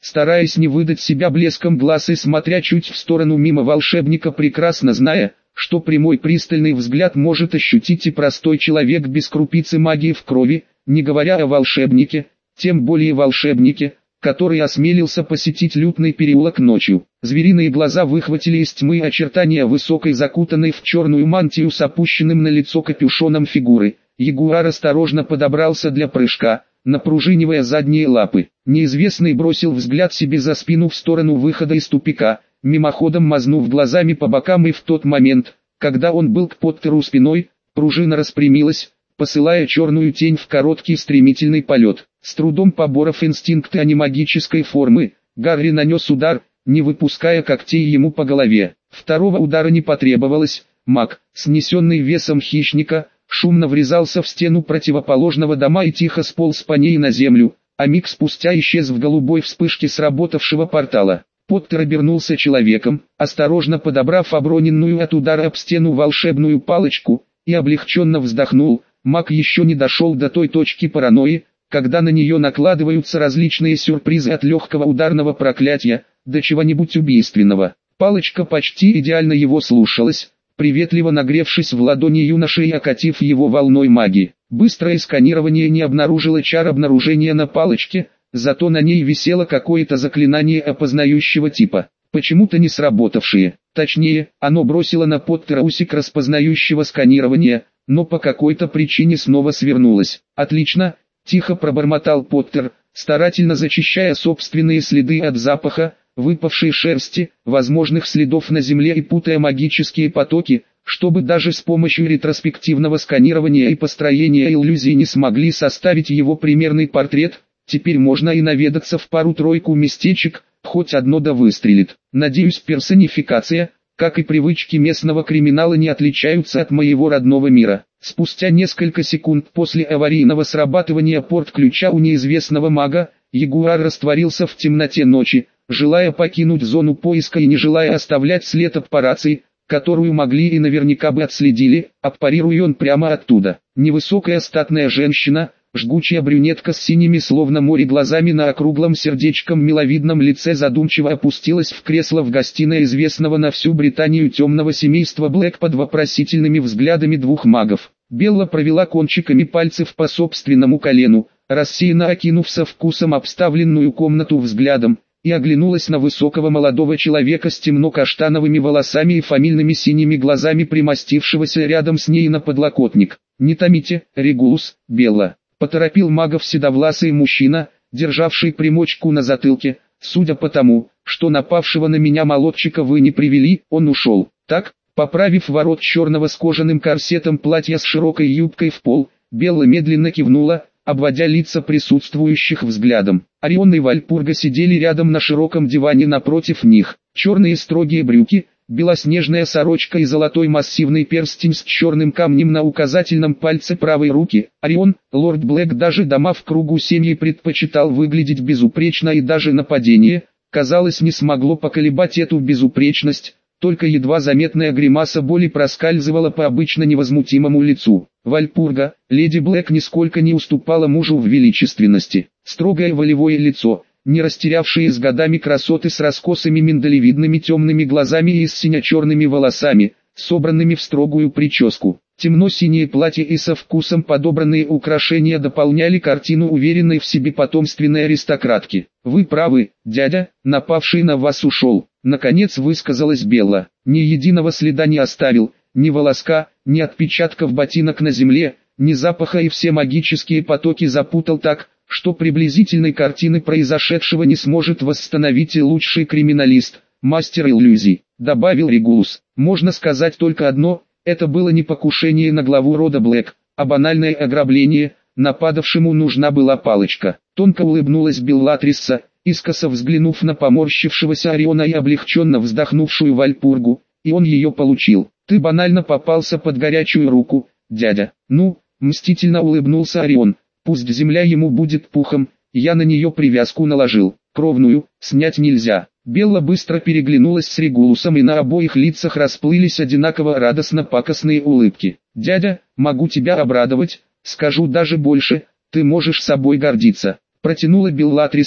стараясь не выдать себя блеском глаз и смотря чуть в сторону мимо волшебника, прекрасно зная, что прямой пристальный взгляд может ощутить и простой человек без крупицы магии в крови, не говоря о волшебнике, тем более волшебнике, который осмелился посетить лютный переулок ночью. Звериные глаза выхватили из тьмы очертания высокой, закутанной в черную мантию с опущенным на лицо капюшоном фигуры. Ягуар осторожно подобрался для прыжка, напружинивая задние лапы. Неизвестный бросил взгляд себе за спину в сторону выхода из тупика, мимоходом мазнув глазами по бокам, и в тот момент, когда он был к Поттеру спиной, пружина распрямилась, посылая черную тень в короткий стремительный полет. С трудом поборов инстинкты анимагической формы, Гарри нанес удар, не выпуская когтей ему по голове. Второго удара не потребовалось. Маг, снесенный весом хищника, шумно врезался в стену противоположного дома и тихо сполз по ней на землю, а миг спустя исчез в голубой вспышке сработавшего портала. Поттер обернулся человеком, осторожно подобрав оброненную от удара об стену волшебную палочку, и облегченно вздохнул. Маг еще не дошел до той точки паранойи, когда на нее накладываются различные сюрпризы от легкого ударного проклятия до чего-нибудь убийственного. Палочка почти идеально его слушалась, приветливо нагревшись в ладони юноши и окатив его волной магии. Быстрое сканирование не обнаружило чар обнаружения на палочке, зато на ней висело какое-то заклинание опознающего типа, почему-то не сработавшее. Точнее, оно бросило на Поттера усик распознающего сканирования, но по какой-то причине снова свернулось. «Отлично!» — тихо пробормотал Поттер, старательно зачищая собственные следы от запаха, выпавшей шерсти, возможных следов на земле и путая магические потоки, чтобы даже с помощью ретроспективного сканирования и построения иллюзий не смогли составить его примерный портрет. Теперь можно и наведаться в пару-тройку местечек, хоть одно да выстрелит. Надеюсь, персонификация, как и привычки местного криминала, не отличаются от моего родного мира. Спустя несколько секунд после аварийного срабатывания порт-ключа у неизвестного мага, Ягуар растворился в темноте ночи, желая покинуть зону поиска и не желая оставлять след от рации, которую могли и наверняка бы отследили, аппарируя он прямо оттуда. Невысокая статная женщина, жгучая брюнетка с синими словно море глазами на округлом сердечком миловидном лице, задумчиво опустилась в кресло в гостиной известного на всю Британию темного семейства Блэк под вопросительными взглядами двух магов. Белла провела кончиками пальцев по собственному колену, рассеянно окинув со вкусом обставленную комнату взглядом, и оглянулась на высокого молодого человека с темно-каштановыми волосами и фамильными синими глазами, примостившегося рядом с ней на подлокотник. «Не томите, Регулус, Белла», — поторопил магов седовласый мужчина, державший примочку на затылке. «Судя по тому, что напавшего на меня молодчика вы не привели, он ушел». Так, поправив ворот черного с кожаным корсетом платья с широкой юбкой в пол, Белла медленно кивнула, обводя лица присутствующих взглядом. Орион и Вальпурга сидели рядом на широком диване напротив них. Черные строгие брюки, белоснежная сорочка и золотой массивный перстень с черным камнем на указательном пальце правой руки. Орион, лорд Блэк, даже дома в кругу семьи предпочитал выглядеть безупречно, и даже нападение, казалось, не смогло поколебать эту безупречность. Только едва заметная гримаса боли проскальзывала по обычно невозмутимому лицу. Вальпурга, леди Блэк, нисколько не уступала мужу в величественности. Строгое волевое лицо, не растерявшие с годами красоты, с раскосыми миндалевидными темными глазами и с сине-черными волосами, собранными в строгую прическу. Темно-синее платье и со вкусом подобранные украшения дополняли картину уверенной в себе потомственной аристократки. «Вы правы, дядя, напавший на вас ушел», — наконец высказалась Белла. «Ни единого следа не оставил, ни волоска, ни отпечатков ботинок на земле, ни запаха, и все магические потоки запутал так, что приблизительной картины произошедшего не сможет восстановить и лучший криминалист, мастер иллюзий», — добавил Регулус. «Можно сказать только одно: это было не покушение на главу рода Блэк, а банальное ограбление. Нападавшему нужна была палочка». Тонко улыбнулась Беллатрисса, искоса взглянув на поморщившегося Ориона и облегченно вздохнувшую Вальпургу, «и он ее получил. Ты банально попался под горячую руку, дядя». «Ну», — мстительно улыбнулся Орион, «пусть земля ему будет пухом, я на нее привязку наложил. Кровную снять нельзя». Белла быстро переглянулась с Регулусом, и на обоих лицах расплылись одинаково радостно-пакостные улыбки. «Дядя, могу тебя обрадовать, скажу даже больше, ты можешь собой гордиться», — протянула Беллатрисса,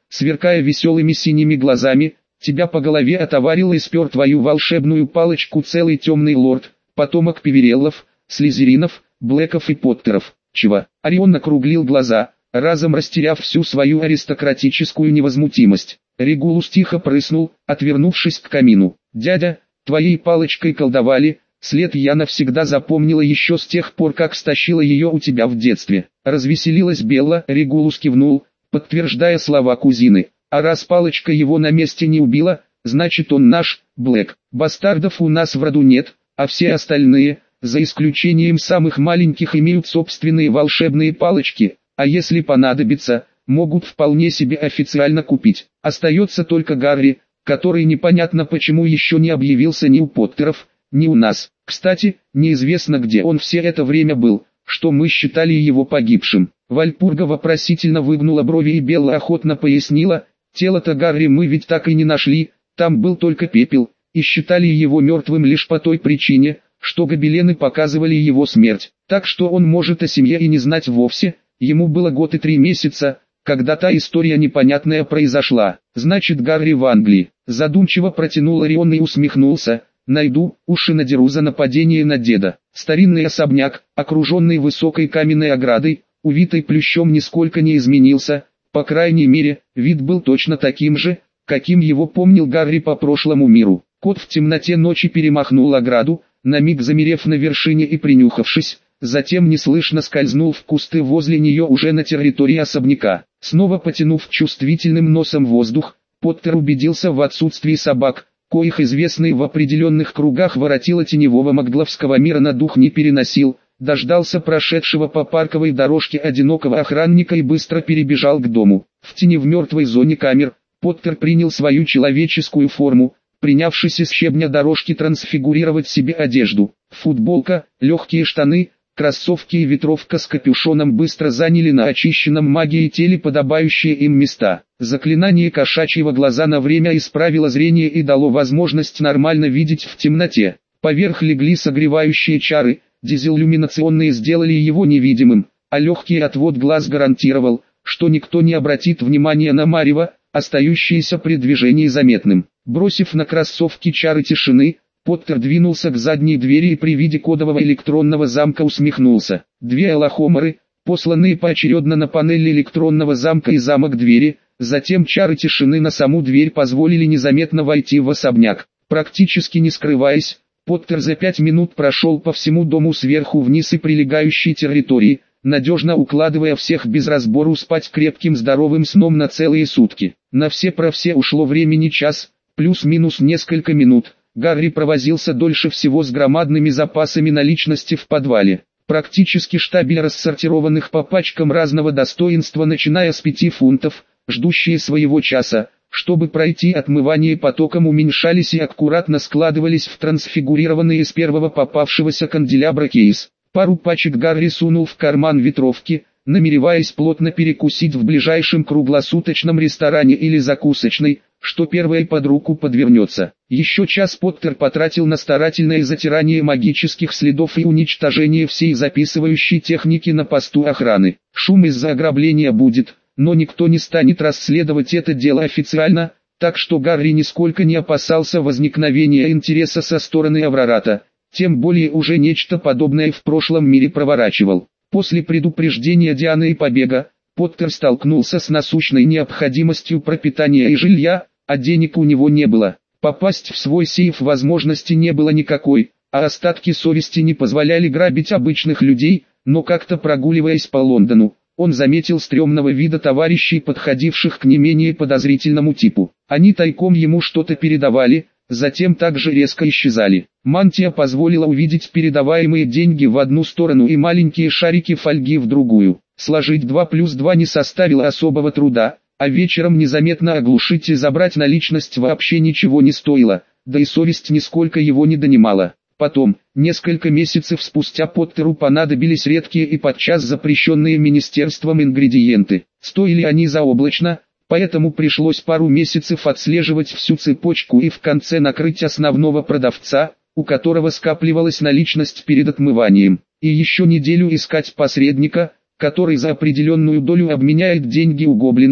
сверкая веселыми синими глазами, тебя по голове отоварил и спер твою волшебную палочку целый темный лорд, потомок Певереллов, Слизеринов, Блэков и Поттеров. Чего? Орион округлил глаза, разом растеряв всю свою аристократическую невозмутимость. Регулус тихо прыснул, отвернувшись к камину. «Дядя, твоей палочкой колдовали, след я навсегда запомнила еще с тех пор, как стащила ее у тебя в детстве». Развеселилась Белла, Регулус кивнул, подтверждая слова кузины. «А раз палочка его на месте не убила, значит он наш, Блэк. Бастардов у нас в роду нет, а все остальные, за исключением самых маленьких, имеют собственные волшебные палочки, а если понадобится, могут вполне себе официально купить. Остается только Гарри, который непонятно почему еще не объявился ни у Поттеров, ни у нас. Кстати, неизвестно где он все это время был, что мы считали его погибшим». Вальпурга вопросительно выгнула брови, и Белла охотно пояснила: «Тело-то Гарри мы ведь так и не нашли, там был только пепел, и считали его мертвым лишь по той причине, что гобелены показывали его смерть. Так что он может о семье и не знать вовсе, ему было год и 3 месяца, когда та история непонятная произошла. Значит, Гарри в Англии». Задумчиво протянул Орион и усмехнулся: «Найду, уши надеру за нападение на деда». Старинный особняк, окруженный высокой каменной оградой, увитой плющом, нисколько не изменился, по крайней мере, вид был точно таким же, каким его помнил Гарри по прошлому миру. Кот в темноте ночи перемахнул ограду, на миг замерев на вершине и принюхавшись, затем неслышно скользнул в кусты возле нее уже на территории особняка. Снова потянув чувствительным носом воздух, Поттер убедился в отсутствии собак, коих известный в определенных кругах воротила теневого магловского мира на дух не переносил, дождался прошедшего по парковой дорожке одинокого охранника и быстро перебежал к дому. В тени в мертвой зоне камер, Поттер принял свою человеческую форму, принявшись из щебня дорожки трансфигурировать себе одежду. Футболка, легкие штаны, кроссовки и ветровка с капюшоном быстро заняли на очищенном магией теле подобающие им места. Заклинание кошачьего глаза на время исправило зрение и дало возможность нормально видеть в темноте. Поверх легли согревающие чары, дезиллюминационные сделали его невидимым, а легкий отвод глаз гарантировал, что никто не обратит внимания на марево, остающееся при движении заметным. Бросив на кроссовки чары тишины, Поттер двинулся к задней двери и при виде кодового электронного замка усмехнулся. 2 алахоморы, посланные поочередно на панель электронного замка и замок двери, затем чары тишины на саму дверь позволили незаметно войти в особняк. Практически не скрываясь, Поттер за 5 минут прошел по всему дому сверху вниз и прилегающей территории, надежно укладывая всех без разбору спать крепким здоровым сном на целые сутки. На все про все ушло времени час, плюс-минус несколько минут. Гарри провозился дольше всего с громадными запасами наличности в подвале. Практически штабель рассортированных по пачкам разного достоинства, начиная с 5 фунтов, ждущие своего часа, чтобы пройти отмывание потоком, уменьшались и аккуратно складывались в трансфигурированный из первого попавшегося канделябра кейс. Пару пачек Гарри сунул в карман ветровки, намереваясь плотно перекусить в ближайшем круглосуточном ресторане или закусочной, что первое под руку подвернется. Еще час Поттер потратил на старательное затирание магических следов и уничтожение всей записывающей техники на посту охраны. Шум из-за ограбления будет, но никто не станет расследовать это дело официально, так что Гарри нисколько не опасался возникновения интереса со стороны Аврората, тем более уже нечто подобное в прошлом мире проворачивал. После предупреждения Дианы и побега, Поттер столкнулся с насущной необходимостью пропитания и жилья, а денег у него не было. Попасть в свой сейф возможности не было никакой, а остатки совести не позволяли грабить обычных людей, но как-то прогуливаясь по Лондону, он заметил стрёмного вида товарищей, подходивших к не менее подозрительному типу. Они тайком ему что-то передавали, затем также резко исчезали. Мантия позволила увидеть передаваемые деньги в одну сторону и маленькие шарики фольги в другую. Сложить 2 плюс 2 не составило особого труда, а вечером незаметно оглушить и забрать наличность вообще ничего не стоило, да и совесть нисколько его не донимала. Потом, несколько месяцев спустя, Поттеру понадобились редкие и подчас запрещенные министерством ингредиенты. Стоили они заоблачно, поэтому пришлось пару месяцев отслеживать всю цепочку и в конце накрыть основного продавца, у которого скапливалась наличность перед отмыванием, и еще неделю искать посредника, который за определенную долю обменяет деньги у гоблинов,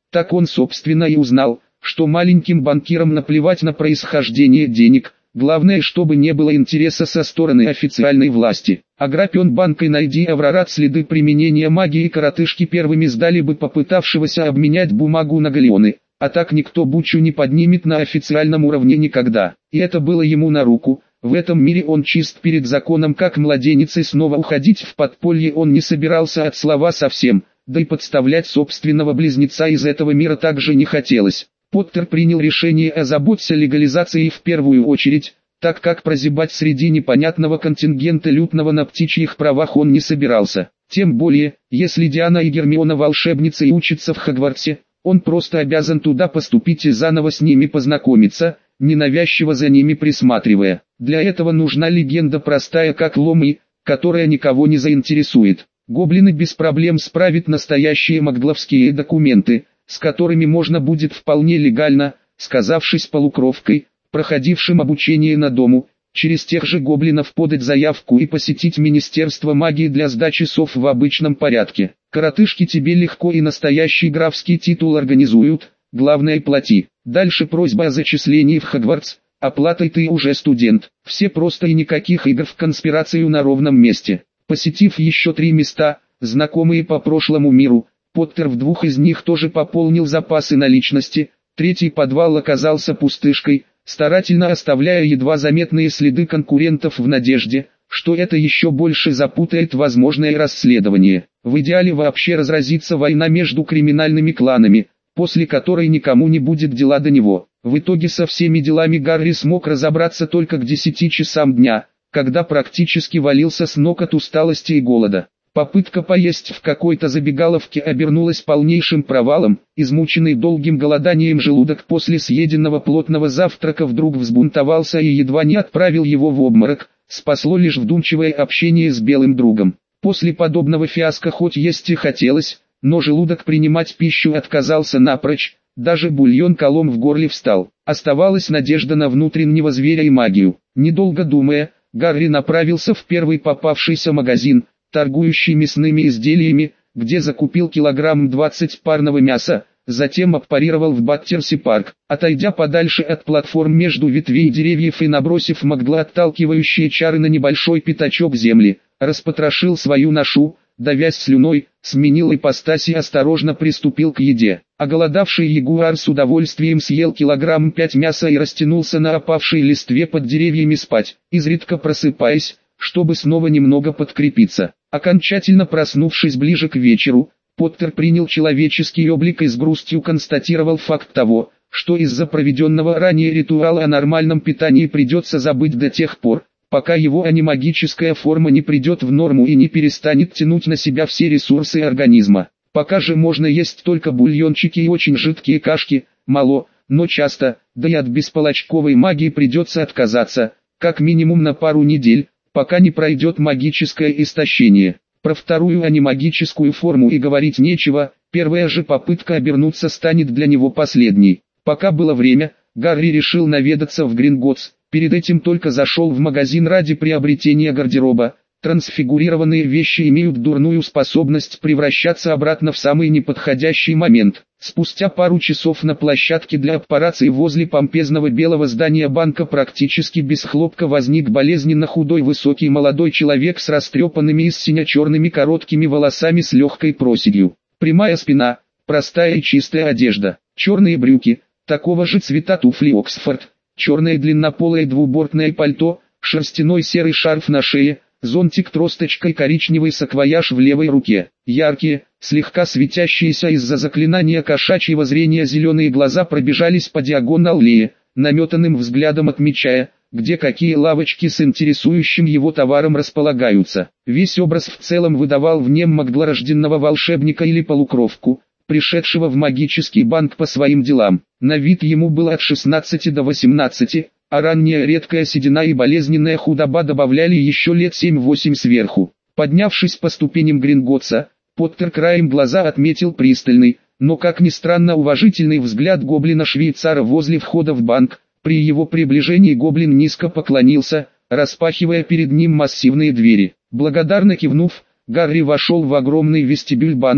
Так он собственно и узнал, что маленьким банкирам наплевать на происхождение денег, главное, чтобы не было интереса со стороны официальной власти. Ограбь он банк и найди Аврорат следы применения магии, коротышки первыми сдали бы попытавшегося обменять бумагу на галеоны. А так никто бучу не поднимет на официальном уровне никогда. И это было ему на руку. В этом мире он чист перед законом как младенец, и снова уходить в подполье он не собирался от слова совсем. Да и подставлять собственного близнеца из этого мира также не хотелось. Поттер принял решение озаботиться легализацией в первую очередь, так как прозябать среди непонятного контингента лютного на птичьих правах он не собирался. Тем более, если Диана и Гермиона волшебницы и учатся в Хогвартсе, он просто обязан туда поступить и заново с ними познакомиться, ненавязчиво за ними присматривая. Для этого нужна легенда простая как ломы, которая никого не заинтересует. Гоблины без проблем справят настоящие магловские документы, с которыми можно будет вполне легально, сказавшись полукровкой, проходившим обучение на дому, через тех же гоблинов подать заявку и посетить Министерство магии для сдачи сов в обычном порядке. Коротышки тебе легко и настоящий графский титул организуют, главное плати. Дальше просьба о зачислении в Хогвартс, оплатой ты уже студент. Все просто и никаких игр в конспирацию на ровном месте. Посетив еще 3 места, знакомые по прошлому миру, Поттер в 2 из них тоже пополнил запасы наличности. 3-й подвал оказался пустышкой, старательно оставляя едва заметные следы конкурентов в надежде, что это еще больше запутает возможное расследование. В идеале вообще разразится война между криминальными кланами, после которой никому не будет дела до него. В итоге со всеми делами Гарри смог разобраться только к 10 часам дня, когда практически валился с ног от усталости и голода. Попытка поесть в какой-то забегаловке обернулась полнейшим провалом. Измученный долгим голоданием желудок после съеденного плотного завтрака вдруг взбунтовался и едва не отправил его в обморок. Спасло лишь вдумчивое общение с белым другом. После подобного фиаско хоть есть и хотелось, но желудок принимать пищу отказался напрочь. Даже бульон колом в горле встал. Оставалась надежда на внутреннего зверя и магию. Недолго думая, Гарри направился в первый попавшийся магазин, торгующий мясными изделиями, где закупил килограмм 20 парного мяса, затем аппарировал в Баттерси-парк. Отойдя подальше от платформ между ветвей деревьев и набросив маглоотталкивающие чары на небольшой пятачок земли, распотрошил свою ношу, давясь слюной, сменил ипостась и осторожно приступил к еде. Оголодавший ягуар с удовольствием съел килограмм 5 мяса и растянулся на опавшей листве под деревьями спать, изредка просыпаясь, чтобы снова немного подкрепиться. Окончательно проснувшись ближе к вечеру, Поттер принял человеческий облик и с грустью констатировал факт того, что из-за проведенного ранее ритуала о нормальном питании придется забыть до тех пор, пока его анимагическая форма не придет в норму и не перестанет тянуть на себя все ресурсы организма. Пока же можно есть только бульончики и очень жидкие кашки, мало, но часто, да и от бесполочковой магии придется отказаться, как минимум на пару недель, пока не пройдет магическое истощение. Про вторую анимагическую форму и говорить нечего, первая же попытка обернуться станет для него последней. Пока было время, Гарри решил наведаться в Гринготтс, перед этим только зашел в магазин ради приобретения гардероба. Трансфигурированные вещи имеют дурную способность превращаться обратно в самый неподходящий момент. Спустя пару часов на площадке для операций возле помпезного белого здания банка практически без хлопка возник болезненно худой высокий молодой человек с растрепанными и сине-черными короткими волосами с легкой проседью. Прямая спина, простая и чистая одежда, черные брюки, такого же цвета туфли Оксфорд, черное длиннополое двубортное пальто, шерстяной серый шарф на шее, зонтик тросточкой, коричневый саквояж в левой руке. Яркие, слегка светящиеся из-за заклинания кошачьего зрения зеленые глаза пробежались по диагоналии, наметанным взглядом отмечая, где какие лавочки с интересующим его товаром располагаются. Весь образ в целом выдавал в нем маглорожденного волшебника или полукровку, пришедшего в магический банк по своим делам. На вид ему было от 16 до 18, а ранняя редкая седина и болезненная худоба добавляли еще лет 7-8 сверху. Поднявшись по ступеням Гринготтса, Поттер краем глаза отметил пристальный, но как ни странно уважительный взгляд гоблина-швейцара возле входа в банк. При его приближении гоблин низко поклонился, распахивая перед ним массивные двери. Благодарно кивнув, Гарри вошел в огромный вестибюль банка,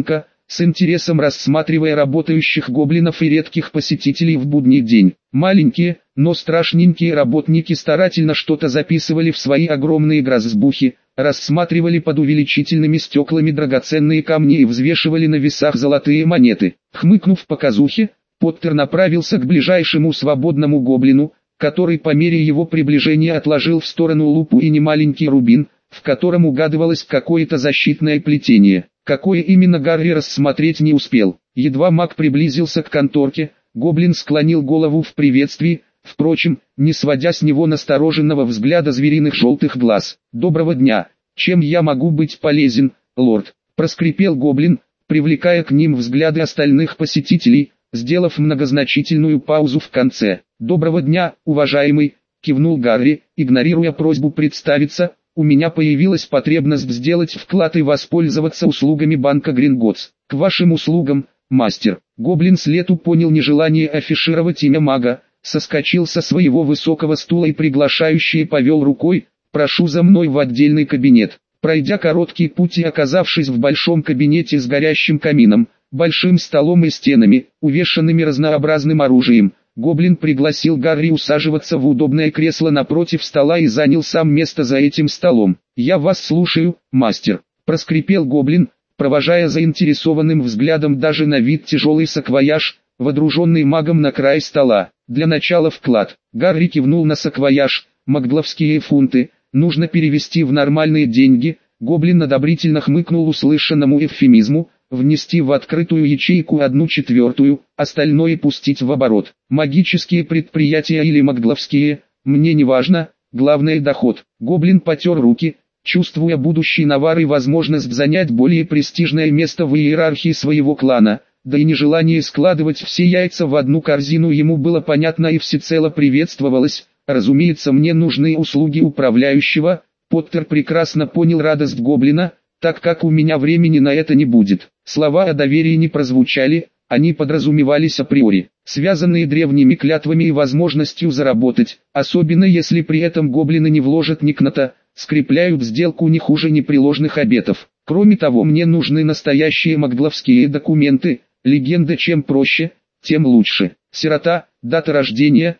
с интересом рассматривая работающих гоблинов и редких посетителей в будний день. Маленькие, но страшненькие работники старательно что-то записывали в свои огромные грозбухи, рассматривали под увеличительными стеклами драгоценные камни и взвешивали на весах золотые монеты. Хмыкнув показухе, Поттер направился к ближайшему свободному гоблину, который по мере его приближения отложил в сторону лупу и немаленький рубин, в котором угадывалось какое-то защитное плетение. Какое именно Гарри рассмотреть не успел. Едва маг приблизился к конторке, гоблин склонил голову в приветствии, впрочем, не сводя с него настороженного взгляда звериных желтых глаз. «Доброго дня! Чем я могу быть полезен, лорд?» – проскрипел гоблин, привлекая к ним взгляды остальных посетителей, сделав многозначительную паузу в конце. «Доброго дня, уважаемый!» – кивнул Гарри, игнорируя просьбу представиться. «У меня появилась потребность сделать вклад и воспользоваться услугами банка Гринготts. К вашим услугам, мастер». Гоблин с лету понял нежелание афишировать имя мага, соскочил со своего высокого стула и приглашающе повел рукой: «Прошу за мной в отдельный кабинет». Пройдя короткий путь и оказавшись в большом кабинете с горящим камином, большим столом и стенами, увешанными разнообразным оружием, гоблин пригласил Гарри усаживаться в удобное кресло напротив стола и занял сам место за этим столом. «Я вас слушаю, мастер», – проскрипел гоблин, провожая заинтересованным взглядом даже на вид тяжелый саквояж, водруженный магом на край стола. «Для начала вклад». Гарри кивнул на саквояж. «Магдловские фунты нужно перевести в нормальные деньги». Гоблин одобрительно хмыкнул услышанному эвфемизму. «Внести в открытую ячейку 1/4, остальное пустить в оборот. Магические предприятия или магдловские, мне не важно, главное доход». Гоблин потер руки, чувствуя будущий навар и возможность занять более престижное место в иерархии своего клана, да и нежелание складывать все яйца в одну корзину ему было понятно и всецело приветствовалось. «Разумеется, мне нужны услуги управляющего». Поттер прекрасно понял радость гоблина, так как у меня времени на это не будет. Слова о доверии не прозвучали, они подразумевались априори, связанные древними клятвами и возможностью заработать, особенно если при этом гоблины не вложат ни кната, скрепляют сделку не хуже непреложных обетов. Кроме того, мне нужны настоящие магдловские документы, легенда чем проще, тем лучше. Сирота, дата рождения,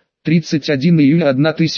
31 июля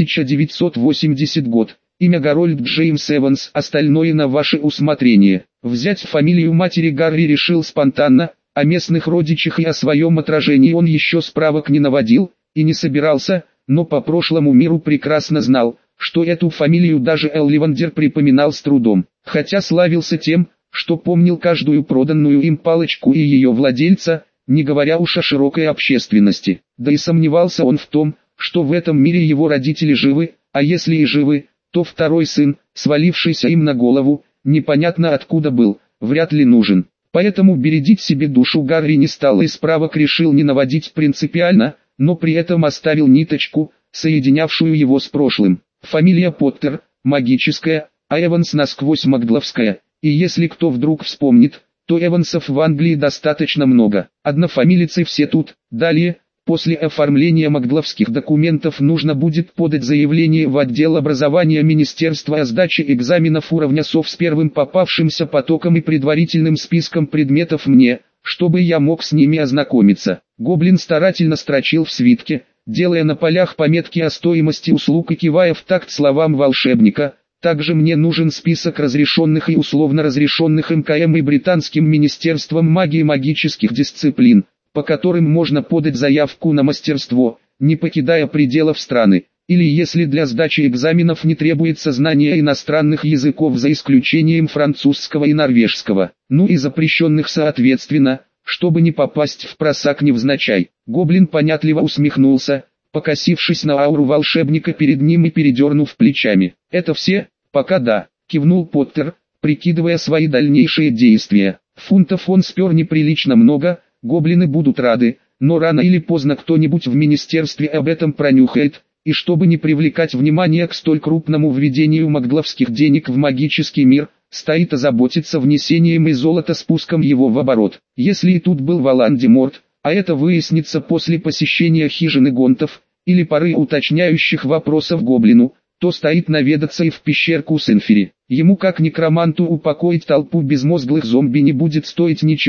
1980 год. Имя Гарольд Джеймс Эванс, остальное на ваше усмотрение. Взять фамилию матери Гарри решил спонтанно, о местных родичах и о своем отражении он еще справок не наводил, и не собирался, но по прошлому миру прекрасно знал, что эту фамилию даже Элливандер припоминал с трудом, хотя славился тем, что помнил каждую проданную им палочку и ее владельца, не говоря уж о широкой общественности. Да и сомневался он в том, что в этом мире его родители живы, а если и живы, то второй сын, свалившийся им на голову, непонятно откуда был, вряд ли нужен. Поэтому бередить себе душу Гарри не стал и справок решил не наводить принципиально, но при этом оставил ниточку, соединявшую его с прошлым. Фамилия Поттер, магическая, а Эванс насквозь магдловская, и если кто вдруг вспомнит, то Эвансов в Англии достаточно много. Однофамилицы все тут. Далее, после оформления магдловских документов нужно будет подать заявление в отдел образования Министерства о сдаче экзаменов уровня СОВ с первым попавшимся потоком и предварительным списком предметов мне, чтобы я мог с ними ознакомиться. Гоблин старательно строчил в свитке, делая на полях пометки о стоимости услуг и кивая в такт словам волшебника. Также мне нужен список разрешенных и условно разрешенных МКМ и Британским Министерством магии магических дисциплин, по которым можно подать заявку на мастерство, не покидая пределов страны, или если для сдачи экзаменов не требуется знание иностранных языков за исключением французского и норвежского, ну и запрещенных соответственно, чтобы не попасть в просак невзначай. Гоблин понятливо усмехнулся, покосившись на ауру волшебника перед ним и передернув плечами. «Это все?» «Пока да», — кивнул Поттер, прикидывая свои дальнейшие действия. Фунтов он спер неприлично много, гоблины будут рады, но рано или поздно кто-нибудь в министерстве об этом пронюхает, и чтобы не привлекать внимание к столь крупному введению магдловских денег в магический мир, стоит озаботиться внесением и золотоспуском его в оборот. Если и тут был Волан-де-Морт, а это выяснится после посещения хижины гонтов, или поры уточняющих вопросов гоблину, то стоит наведаться и в пещерку Сенфери. Ему как некроманту упокоить толпу безмозглых зомби не будет стоить ничего,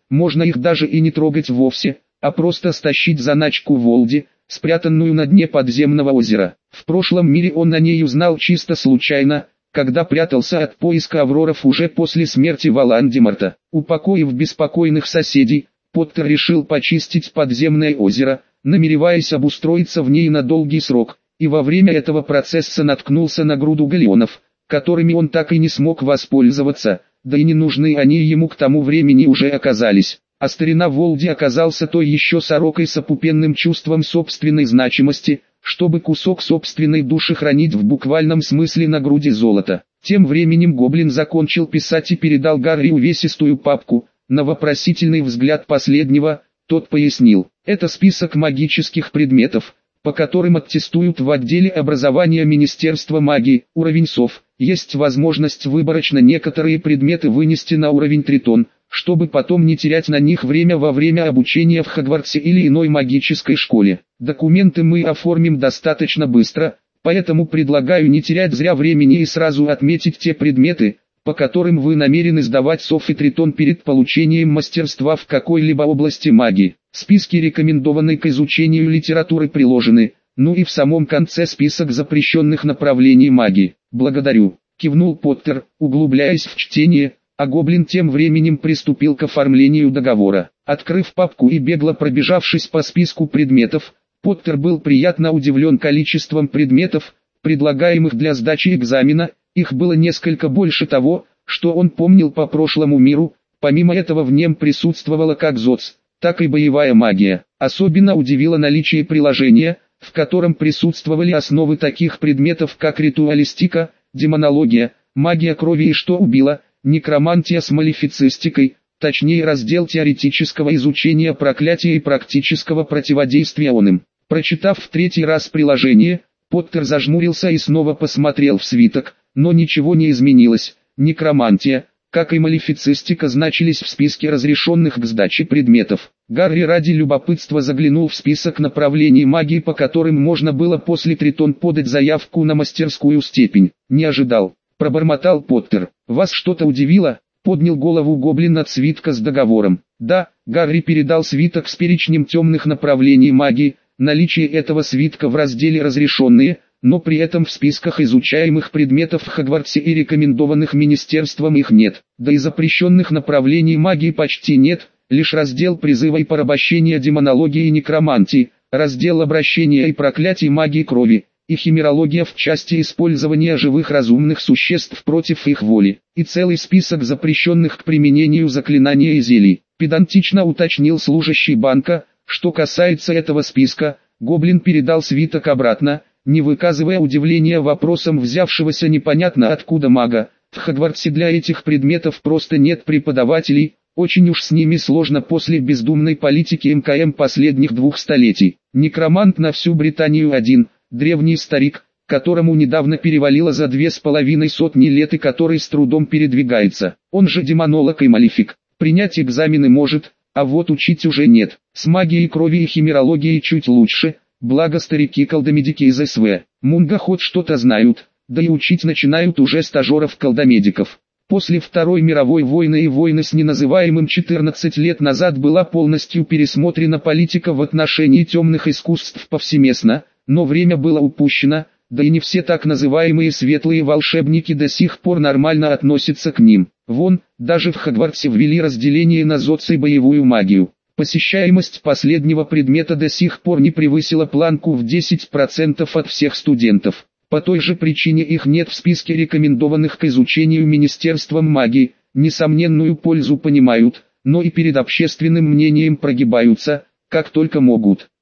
можно их даже и не трогать вовсе, а просто стащить заначку в Волде, спрятанную на дне подземного озера. В прошлом мире он о ней узнал чисто случайно, когда прятался от поиска Авроров уже после смерти Волан-де-Морта. Упокоив беспокойных соседей, Поттер решил почистить подземное озеро, намереваясь обустроиться в ней на долгий срок, и во время этого процесса наткнулся на груду галеонов, которыми он так и не смог воспользоваться, да и не нужны они ему к тому времени уже оказались. А старина Волди оказался той еще сорокой с опупенным чувством собственной значимости, чтобы кусок собственной души хранить в буквальном смысле на груди золота. Тем временем гоблин закончил писать и передал Гарри увесистую папку. На вопросительный взгляд последнего, тот пояснил: это список магических предметов, по которым аттестуют в отделе образования Министерства магии. Уровень СОВ. Есть возможность выборочно некоторые предметы вынести на уровень Тритон, чтобы потом не терять на них время во время обучения в Хогвартсе или иной магической школе. Документы мы оформим достаточно быстро, поэтому предлагаю не терять зря времени и сразу отметить те предметы, по которым вы намерены сдавать СОВ и Тритон перед получением мастерства в какой-либо области магии. Списки рекомендованной к изучению литературы приложены, ну и в самом конце список запрещенных направлений магии. Благодарю, кивнул Поттер, углубляясь в чтение, а гоблин тем временем приступил к оформлению договора. Открыв папку и бегло пробежавшись по списку предметов, Поттер был приятно удивлен количеством предметов, предлагаемых для сдачи экзамена. Их было несколько больше того, что он помнил по прошлому миру. Помимо этого в нем присутствовала как ЗОЦ, так и боевая магия. Особенно удивило наличие приложения, в котором присутствовали основы таких предметов как ритуалистика, демонология, магия крови и что убило, некромантия с малефицистикой, точнее раздел теоретического изучения проклятия и практического противодействия оным. Прочитав в третий раз приложение, Поттер зажмурился и снова посмотрел в свиток, но ничего не изменилось. Некромантия, как и малефицистика, значились в списке разрешенных к сдаче предметов. Гарри ради любопытства заглянул в список направлений магии, по которым можно было после Тритон подать заявку на мастерскую степень. Не ожидал, пробормотал Поттер. Вас что-то удивило? Поднял голову гоблин от свитка с договором. Да, Гарри передал свиток с перечнем темных направлений магии. Наличие этого свитка в разделе «Разрешенные», но при этом в списках изучаемых предметов в Хогвартсе и рекомендованных министерством их нет. Да и запрещенных направлений магии почти нет, лишь раздел призыва и порабощения демонологии и некромантии, раздел обращения и проклятий магии крови, и химерология в части использования живых разумных существ против их воли, и целый список запрещенных к применению заклинаний и зелий. Педантично уточнил служащий банка. Что касается этого списка, гоблин передал свиток обратно, не выказывая удивления вопросом взявшегося непонятно откуда мага. В Хогвартсе для этих предметов просто нет преподавателей, очень уж с ними сложно после бездумной политики МКМ последних 2 столетий. Некромант на всю Британию один, древний старик, которому недавно перевалило за 2,5 лет и который с трудом передвигается. Он же демонолог и малефик, принять экзамены может, а вот учить уже нет. С магией крови и химерологией чуть лучше, благо старики-колдомедики из СВ. Мунга хоть что-то знают, да и учить начинают уже стажеров-колдомедиков. После Второй мировой войны и войны с неназываемым 14 лет назад была полностью пересмотрена политика в отношении темных искусств повсеместно, но время было упущено, да и не все так называемые светлые волшебники до сих пор нормально относятся к ним. Вон, даже в Хогвартсе ввели разделение на ЗОЦ и боевую магию. Посещаемость последнего предмета до сих пор не превысила планку в 10% от всех студентов. По той же причине их нет в списке рекомендованных к изучению Министерством магии. Несомненную пользу понимают, но и перед общественным мнением прогибаются, как только могут.